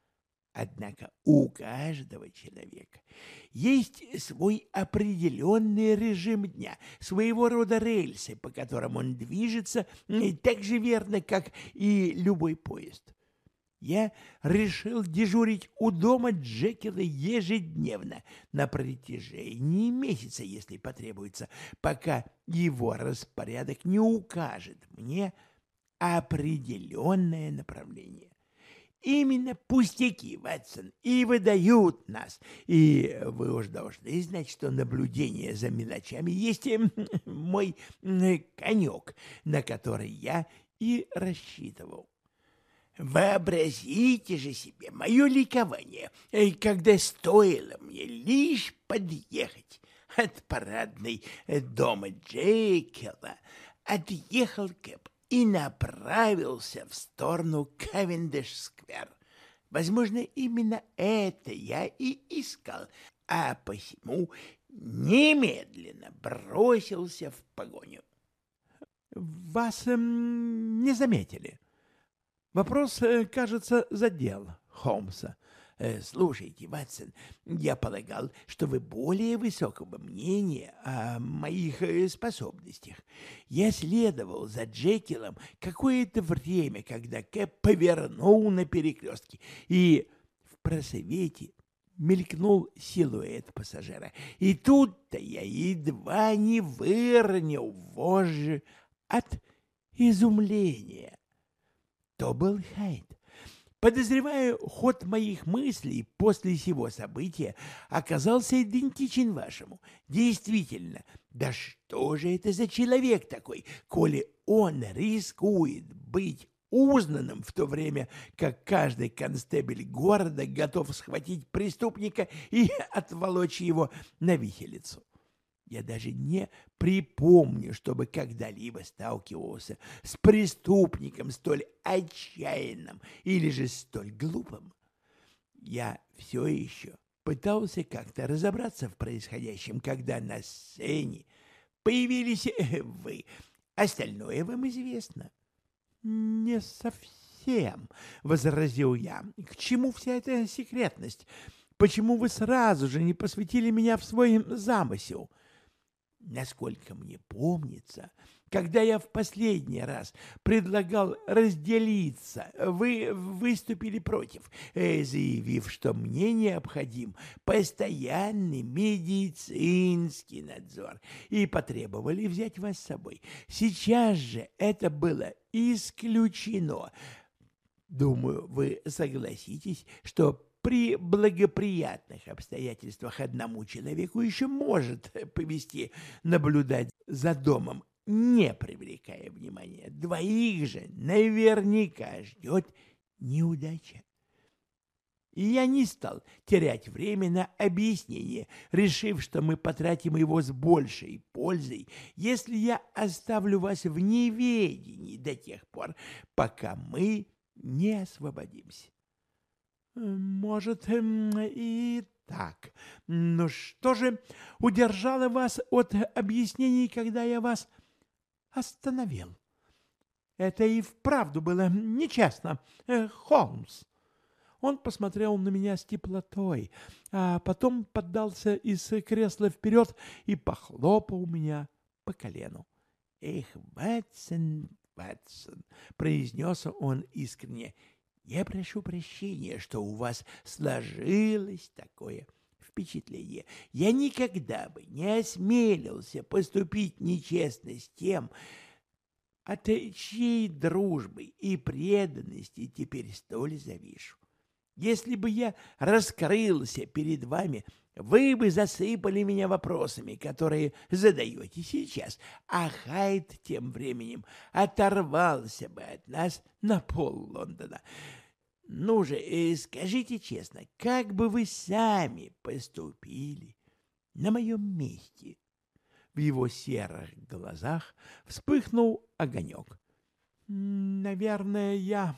Однако у каждого человека есть свой определенный режим дня, своего рода рельсы, по которым он движется так же верно, как и любой поезд. Я решил дежурить у дома Джекила ежедневно на протяжении месяца, если потребуется, пока его распорядок не укажет мне определенное направление. Именно пустяки, Ватсон, и выдают нас. И вы уж должны знать, что наблюдение за мелочами есть мой конек, на который я и рассчитывал. Вообразите же себе мое ликование, когда стоило мне лишь подъехать от парадной дома Джекила, отъехал Кэп и направился в сторону Кавендиш-сквер. Возможно, именно это я и искал, а посему немедленно бросился в погоню. Вас не заметили. Вопрос, кажется, задел Холмса. Слушайте, Ватсон, я полагал, что вы более высокого мнения о моих способностях. Я следовал за Джекилом какое-то время, когда Кэп повернул на перекрестке, и в просвете мелькнул силуэт пассажира. И тут-то я едва не выронил вожжи от изумления. То был Хайд. Подозреваю, ход моих мыслей после сего события оказался идентичен вашему. Действительно, да что же это за человек такой, коли он рискует быть узнанным в то время, как каждый констебель города готов схватить преступника и отволочь его на виселицу? Я даже не припомню, чтобы когда-либо сталкивался с преступником столь отчаянным или же столь глупым. Я все еще пытался как-то разобраться в происходящем, когда на сцене появились вы. Остальное вам известно. — Не совсем, — возразил я. — К чему вся эта секретность? Почему вы сразу же не посвятили меня в свой замысел? Насколько мне помнится, когда я в последний раз предлагал разделиться, вы выступили против, заявив, что мне необходим постоянный медицинский надзор, и потребовали взять вас с собой. Сейчас же это было исключено. Думаю, вы согласитесь, что при благоприятных обстоятельствах одному человеку еще может повести наблюдать за домом, не привлекая внимания. Двоих же наверняка ждет неудача. И я не стал терять время на объяснение, решив, что мы потратим его с большей пользой, если я оставлю вас в неведении до тех пор, пока мы не освободимся. Может, и так. Но что же удержало вас от объяснений, когда я вас остановил? Это и вправду было нечестно, Холмс. Он посмотрел на меня с теплотой, а потом поддался из кресла вперед и похлопал меня по колену. «Эх, Ватсон, Ватсон!» — произнес он искренне. «Я прошу прощения, что у вас сложилось такое впечатление. Я никогда бы не осмелился поступить нечестно с тем, от чьей дружбы и преданности теперь столь завишу. Если бы я раскрылся перед вами, вы бы засыпали меня вопросами, которые задаете сейчас, а Хайд тем временем оторвался бы от нас на пол Лондона. Ну же, скажите честно, как бы вы сами поступили на моем месте?» В его серых глазах вспыхнул огонек. «Наверное, я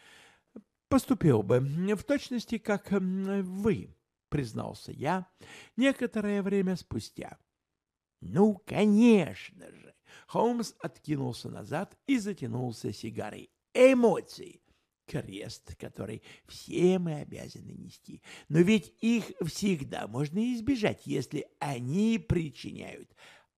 поступил бы в точности, как вы», — признался я некоторое время спустя. «Ну, конечно же!» Холмс откинулся назад и затянулся сигарой. «Эмоции! Крест, который все мы обязаны нести. Но ведь их всегда можно избежать, если они причиняют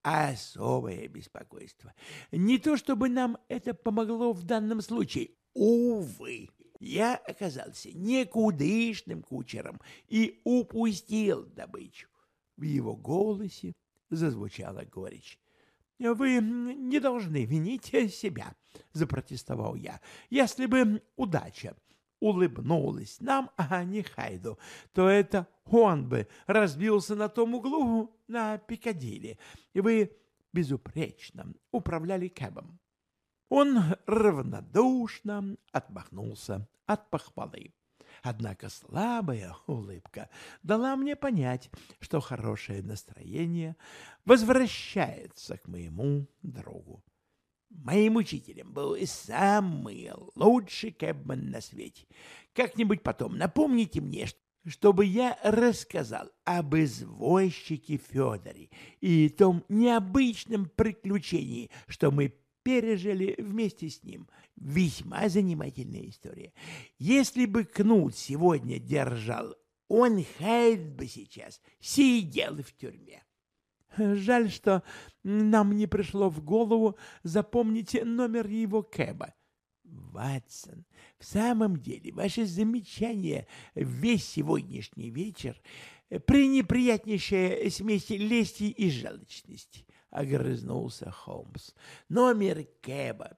особое беспокойство. Не то чтобы нам это помогло в данном случае. Увы, я оказался никудышным кучером и упустил добычу». В его голосе зазвучала горечь. «Вы не должны винить себя», — запротестовал я. «Если бы удача улыбнулась нам, а не Хайду, то это он бы разбился на том углу на Пикадилли, и вы безупречно управляли кэбом». Он равнодушно отмахнулся от похвалы. Однако слабая улыбка дала мне понять, что хорошее настроение возвращается к моему другу. Моим учителем был самый лучший кэбмен на свете. Как-нибудь потом напомните мне, чтобы я рассказал об извозчике Федоре и том необычном приключении, что мы пережили вместе с ним. Весьма занимательная история. Если бы Кнут сегодня держал, он хоть бы сейчас сидел в тюрьме. Жаль, что нам не пришло в голову запомнить номер его кэба. Ватсон, в самом деле, ваше замечание весь сегодняшний вечер пренеприятнейшая смесь лести и жалочности, — огрызнулся Холмс. Номер кэба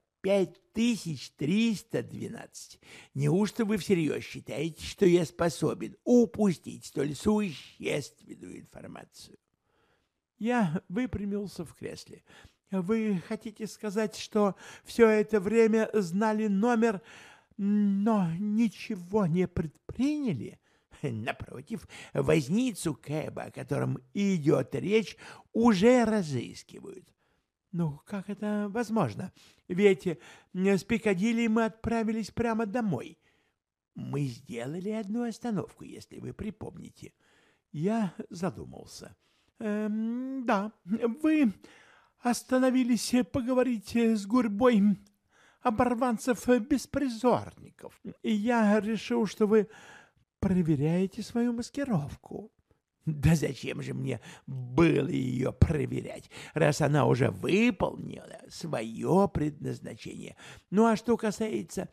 5312. Неужто вы всерьез считаете, что я способен упустить столь существенную информацию? Я выпрямился в кресле. Вы хотите сказать, что все это время знали номер, но ничего не предприняли? Напротив, возницу кэба, о котором идет речь, уже разыскивают. Ну, как это возможно? Ведь с Пикадилли мы отправились прямо домой. Мы сделали одну остановку, если вы припомните. Я задумался. Да, вы остановились поговорить с гурьбой оборванцев-беспризорников, и я решил, что вы проверяете свою маскировку. Да зачем же мне было ее проверять, раз она уже выполнила свое предназначение? Ну а что касается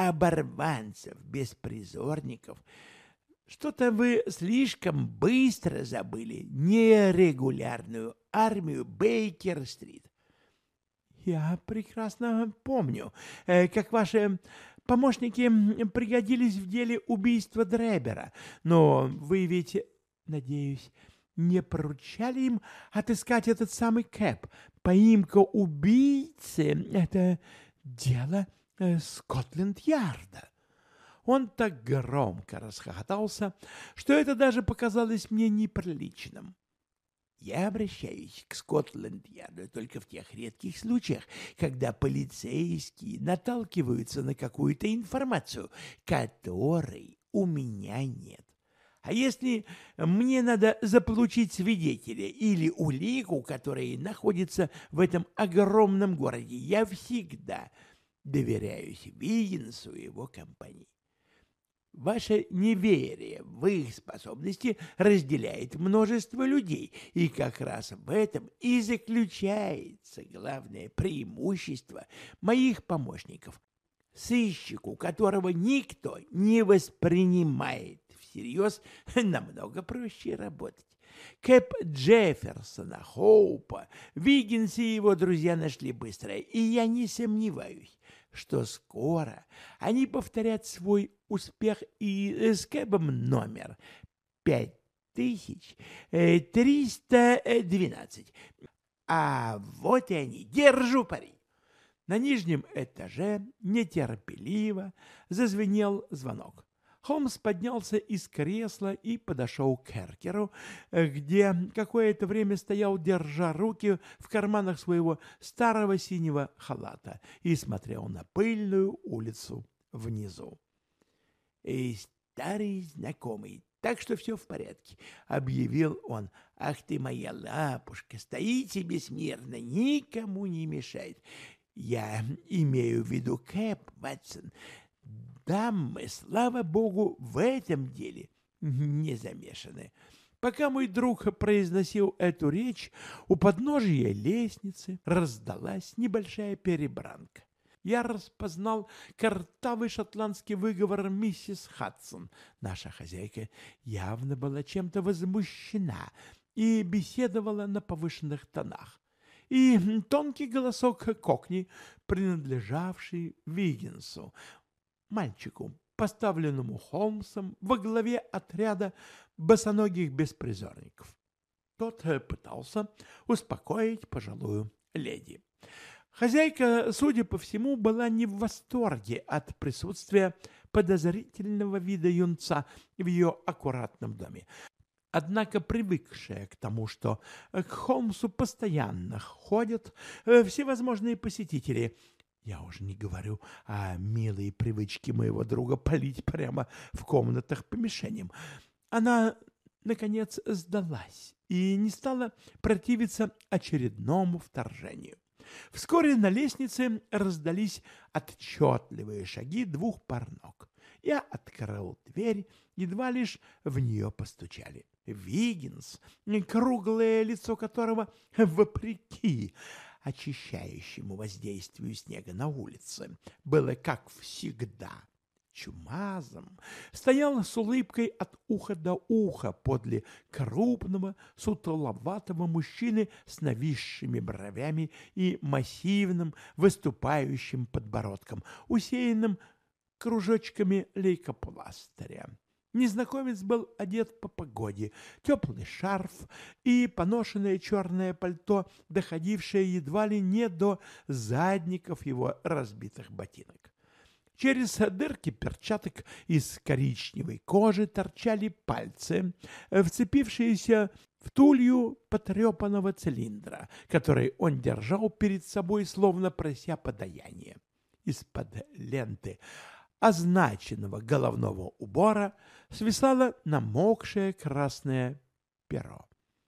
оборванцев-беспризорников, что-то вы слишком быстро забыли нерегулярную армию Бейкер-стрит. Я прекрасно помню, как ваши помощники пригодились в деле убийства Дребера, но вы ведь, надеюсь, не поручали им отыскать этот самый кэп. Поимка убийцы — это дело Скотланд-Ярда. Он так громко расхохотался, что это даже показалось мне неприличным. Я обращаюсь к Скотланд-Ярду только в тех редких случаях, когда полицейские наталкиваются на какую-то информацию, которой у меня нет. А если мне надо заполучить свидетеля или улику, которые находятся в этом огромном городе, я всегда доверяюсь Виггинсу и его компании. Ваше неверие в их способности разделяет множество людей, и как раз в этом и заключается главное преимущество моих помощников. Сыщику, которого никто не воспринимает всерьез, намного проще работать. Кэп Джефферсона Хоупа Виггинс и его друзья нашли быстро, и я не сомневаюсь, что скоро они повторят свой успех и с кэбом номер 5312. А вот и они, держу пари. На нижнем этаже нетерпеливо зазвенел звонок. Холмс поднялся из кресла и подошел к Эркеру, где какое-то время стоял, держа руки в карманах своего старого синего халата, и смотрел на пыльную улицу внизу. «Старый знакомый, так что все в порядке», — объявил он. «Ах ты моя лапушка, стоит себе смирно, никому не мешает. Я имею в виду Кэп, Ватсон. Дамы, слава богу, в этом деле не замешаны». Пока мой друг произносил эту речь, у подножия лестницы раздалась небольшая перебранка. Я распознал картавый шотландский выговор миссис Хадсон. Наша хозяйка явно была чем-то возмущена и беседовала на повышенных тонах. И тонкий голосок Кокни, принадлежавший Виггинсу, мальчику, поставленному Холмсом во главе отряда босоногих беспризорников. Тот пытался успокоить пожилую леди. Хозяйка, судя по всему, была не в восторге от присутствия подозрительного вида юнца в ее аккуратном доме. однако привыкшая к тому, что к Холмсу постоянно ходят всевозможные посетители. Я уже не говорю о милой привычке моего друга палить прямо в комнатах по мишеням. Она, наконец, сдалась и не стала противиться очередному вторжению. Вскоре на лестнице раздались отчетливые шаги двух пар ног. Я открыл дверь, едва лишь в нее постучали. Виггинс, круглое лицо которого, вопреки очищающему воздействию снега на улице, было, как всегда, чумазом, стоял с улыбкой от уха до уха подле крупного, сутуловатого мужчины с нависшими бровями и массивным выступающим подбородком, усеянным кружочками лейкопластыря. Незнакомец был одет по погоде, теплый шарф и поношенное черное пальто, доходившее едва ли не до задников его разбитых ботинок. Через дырки перчаток из коричневой кожи торчали пальцы, вцепившиеся в тулью потрепанного цилиндра, который он держал перед собой, словно прося подаяния. Из-под ленты означенного головного убора свисало намокшее красное перо.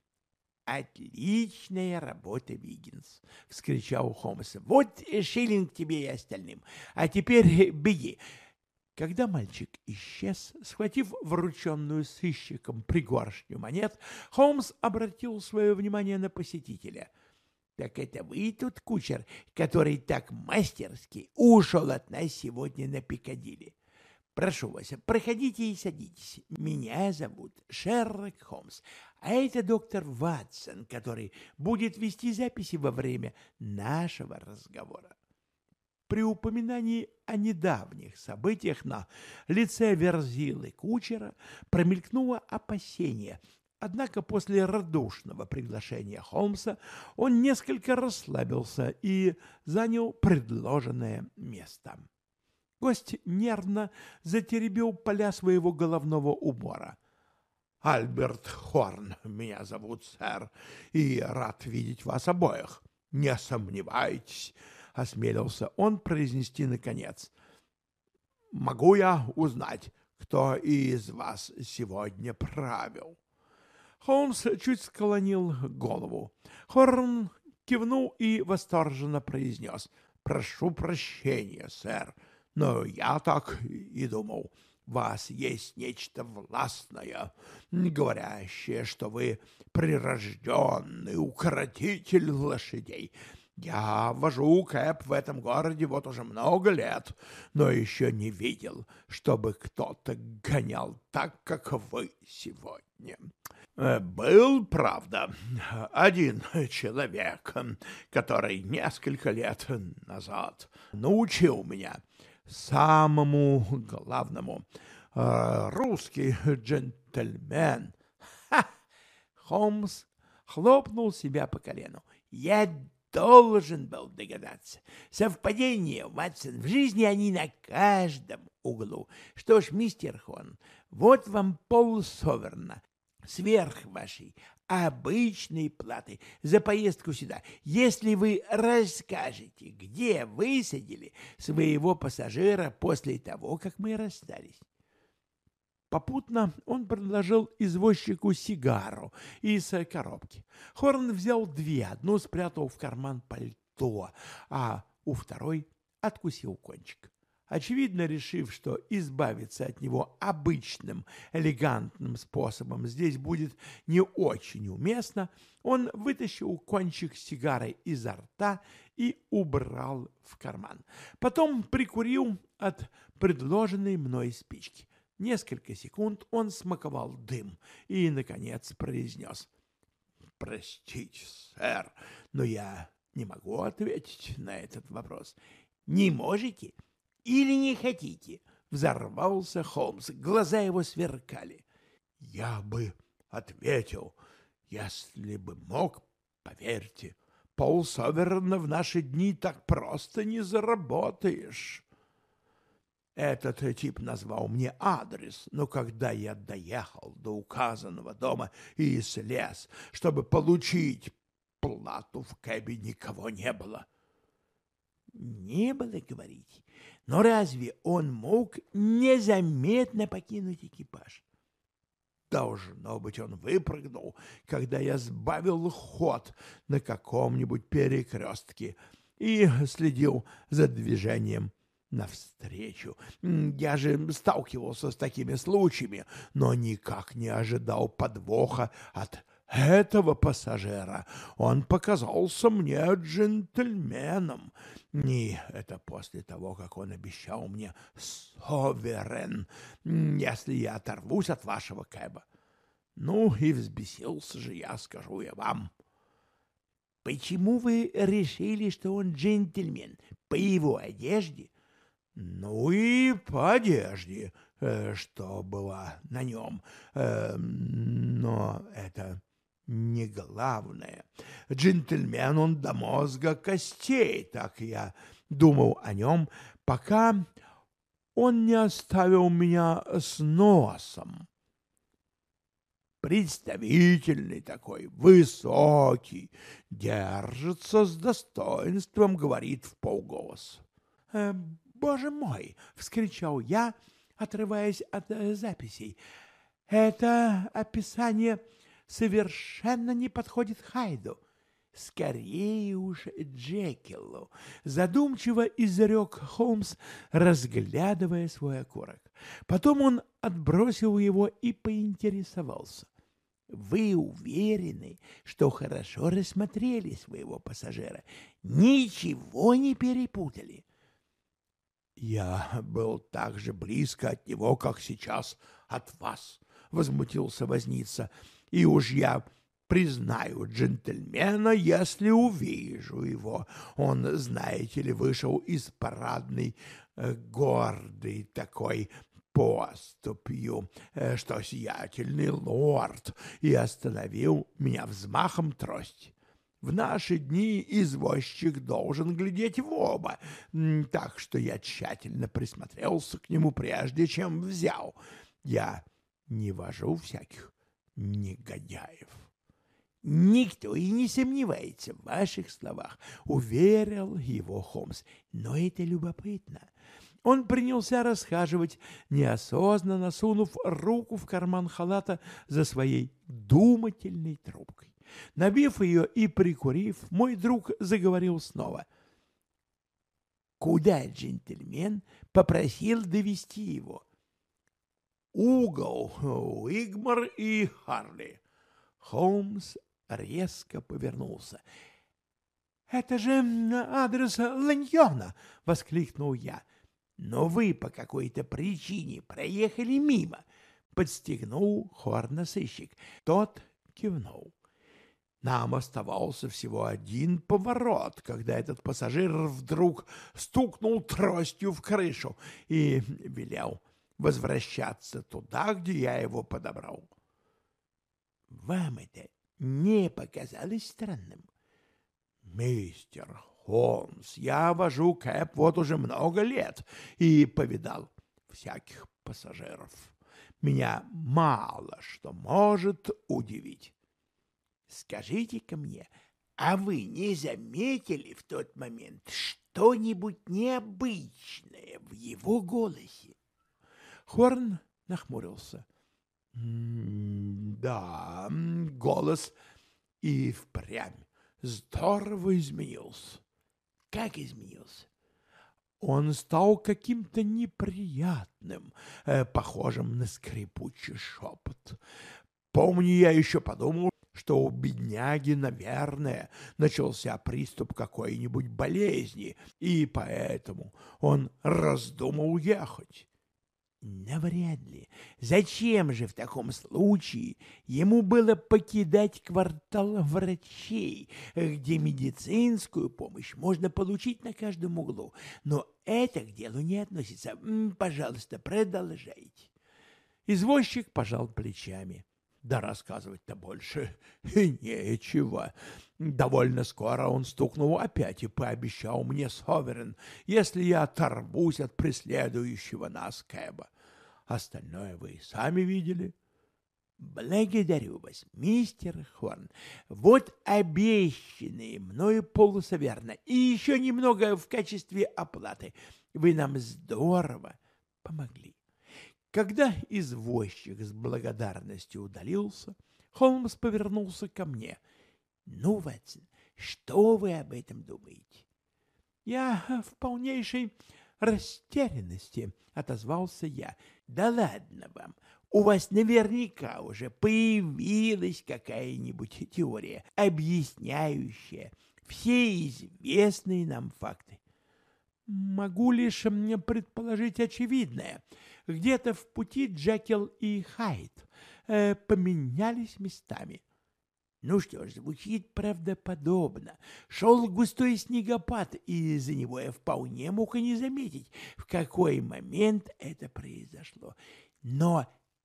«Отличная работа, Виггинс!» — вскричал Холмс. «Вот шиллинг тебе и остальным. А теперь беги!» Когда мальчик исчез, схватив врученную сыщиком пригоршню монет, Холмс обратил свое внимание на посетителя. «Так это вы тут кучер, который так мастерски ушел от нас сегодня на Пикадилли? Прошу вас, проходите и садитесь. Меня зовут Шерлок Холмс, а это доктор Ватсон, который будет вести записи во время нашего разговора». При упоминании о недавних событиях на лице Верзилы кучера промелькнуло опасение. Однако после радушного приглашения Холмса он несколько расслабился и занял предложенное место. Гость нервно затеребил поля своего головного убора. «Альберт Хорн меня зовут, сэр, и рад видеть вас обоих. Не сомневайтесь», — осмелился он произнести наконец. «Могу я узнать, кто из вас сегодня правил?» Холмс чуть склонил голову. Хорн кивнул и восторженно произнес: «Прошу прощения, сэр, но я так и думал. В вас есть нечто властное, говорящее, что вы прирожденный укротитель лошадей. Я вожу кэб в этом городе вот уже много лет, но еще не видел, чтобы кто-то гонял так, как вы сегодня. Был, правда, один человек, который несколько лет назад научил меня самому главному. Русский джентльмен». Ха! Холмс хлопнул себя по колену. «Я должен был догадаться. Совпадения, Ватсон, в жизни они на каждом углу. Что ж, мистер Хорн, вот вам полсоверна сверх вашей обычной платы за поездку сюда, если вы расскажете, где высадили своего пассажира после того, как мы расстались». Попутно он предложил извозчику сигару из коробки. Хорн взял две, одну спрятал в карман пальто, а у второй откусил кончик. Очевидно, решив, что избавиться от него обычным, элегантным способом здесь будет не очень уместно, он вытащил кончик сигары изо рта и убрал в карман. Потом прикурил от предложенной мной спички. Несколько секунд он смаковал дым и, наконец, произнес: «Простите, сэр, но я не могу ответить на этот вопрос». «Не можете или не хотите?» — взорвался Холмс. Глаза его сверкали. «Я бы ответил, если бы мог, поверьте. Полсоверна в наши дни так просто не заработаешь». Этот тип назвал мне адрес, но когда я доехал до указанного дома и слез, чтобы получить плату, в кэбе никого не было. Не было, говорите. Но разве он мог незаметно покинуть экипаж? Должно быть, он выпрыгнул, когда я сбавил ход на каком-нибудь перекрестке и следил за движением навстречу. Я же сталкивался с такими случаями, но никак не ожидал подвоха от этого пассажира. Он показался мне джентльменом. И это после того, как он обещал мне соверен, если я оторвусь от вашего кэба. Ну, и взбесился же я, скажу я вам. Почему вы решили, что он джентльмен? По его одежде? Ну и по одежде, что была на нем. Но это не главное. Джентльмен он до мозга костей, так я думал о нем, пока он не оставил меня с носом. Представительный такой, высокий, держится с достоинством, говорит вполголоса. «Боже мой!» — вскричал я, отрываясь от записей. «Это описание совершенно не подходит Хайду. Скорее уж Джекилу!» — задумчиво изрек Холмс, разглядывая свой окурок. Потом он отбросил его и поинтересовался. «Вы уверены, что хорошо рассмотрели своего пассажира? Ничего не перепутали?» «Я был так же близко от него, как сейчас от вас», — возмутился возница. «И уж я признаю джентльмена, если увижу его. Он, знаете ли, вышел из парадной гордый такой поступью, что сиятельный лорд, и остановил меня взмахом трости. В наши дни извозчик должен глядеть в оба, так что я тщательно присмотрелся к нему, прежде чем взял. Я не вожу всяких негодяев». «Никто и не сомневается в ваших словах», — уверил его Холмс. «Но это любопытно». Он принялся расхаживать, неосознанно сунув руку в карман халата за своей думательной трубкой. Набив ее и прикурив, мой друг заговорил снова. «Куда джентльмен попросил довести его?» «Угол, Уигмар и Харли». Холмс резко повернулся. «Это же адрес Ланьона!» — воскликнул я. «Но вы по какой-то причине проехали мимо», — подстегнул хорно-сыщик. Тот кивнул. Нам оставался всего один поворот, когда этот пассажир вдруг стукнул тростью в крышу и велел возвращаться туда, где я его подобрал. «Вам это не показалось странным?» «Мистер Холмс, я вожу кэб вот уже много лет и повидал всяких пассажиров. Меня мало что может удивить». «Скажите-ка мне, а вы не заметили в тот момент что-нибудь необычное в его голосе?» Хорн нахмурился. «Да, голос и впрямь здорово изменился». «Как изменился?» Он стал каким-то неприятным, похожим на скрипучий шепот. Помню, я еще подумал, что у бедняги, наверное, начался приступ какой-нибудь болезни, и поэтому он раздумал ехать. Навряд ли. Зачем же в таком случае ему было покидать квартал врачей, где медицинскую помощь можно получить на каждом углу? Но это к делу не относится. Пожалуйста, продолжайте. Извозчик пожал плечами. Да рассказывать-то больше и нечего. Довольно скоро он стукнул опять и пообещал мне соверен, если я оторвусь от преследующего нас Кэба. Остальное вы и сами видели. Благодарю вас, мистер Хорн. Вот обещанные мною полусоверно и еще немного в качестве оплаты. Вы нам здорово помогли. Когда извозчик с благодарностью удалился, Холмс повернулся ко мне. Ну, Ватсон, что вы об этом думаете? Я в полнейшей растерянности, отозвался я. Да ладно вам, у вас наверняка уже появилась какая-нибудь теория, объясняющая все известные нам факты. Могу лишь предположить очевидное. Где-то в пути Джекил и Хайд поменялись местами. Ну что ж, звучит правдоподобно. Шел густой снегопад, и из-за него я вполне мог и не заметить, в какой момент это произошло. Но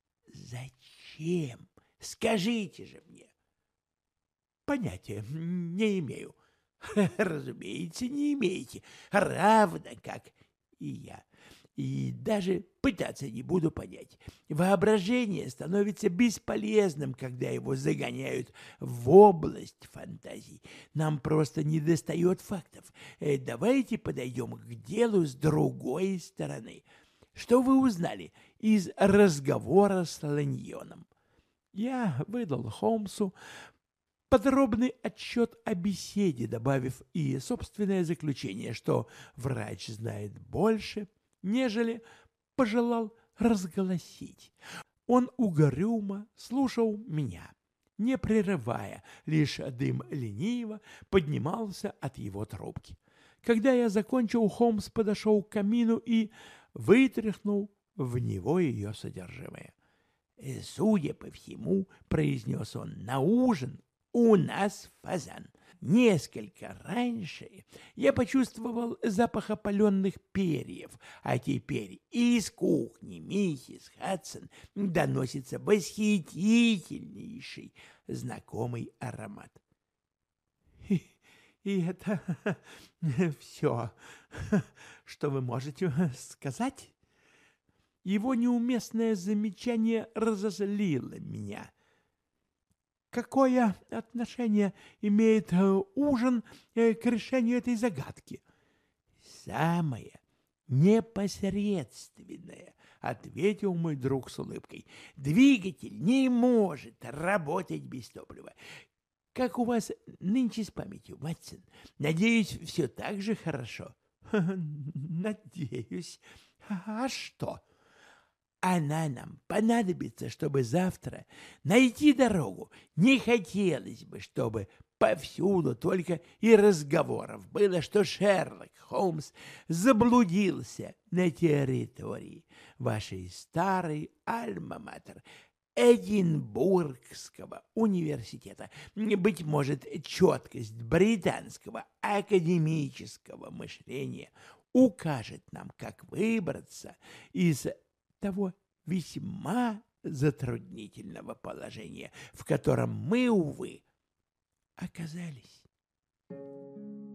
зачем? Скажите же мне. Понятия не имею. Разумеется, не имеете, равно как и я. И даже пытаться не буду понять. Воображение становится бесполезным, когда его загоняют в область фантазий. Нам просто недостает фактов. Давайте подойдем к делу с другой стороны. Что вы узнали из разговора с Ланьоном? Я выдал Холмсу подробный отчет о беседе, добавив и собственное заключение, что врач знает больше, нежели пожелал разгласить. Он угрюмо слушал меня, не прерывая, лишь дым лениво поднимался от его трубки. Когда я закончил, Холмс подошел к камину и вытряхнул в него ее содержимое. «Судя по всему, — произнес он, — на ужин у нас фазан. Несколько раньше я почувствовал запах опаленных перьев, а теперь из кухни миссис Хадсон доносится восхитительнейший знакомый аромат. И это все, что вы можете сказать? Его неуместное замечание разозлило меня. Какое отношение имеет ужин к решению этой загадки? Самое непосредственное, ответил мой друг с улыбкой. Двигатель не может работать без топлива. Как у вас нынче с памятью, Ватсон? Надеюсь, все так же хорошо? Надеюсь. А что? Она нам понадобится, чтобы завтра найти дорогу. Не хотелось бы, чтобы повсюду только и разговоров было, что Шерлок Холмс заблудился на территории вашей старой альма-матер Эдинбургского университета. Быть может, четкость британского академического мышления укажет нам, как выбраться из того весьма затруднительного положения, в котором мы, увы, оказались.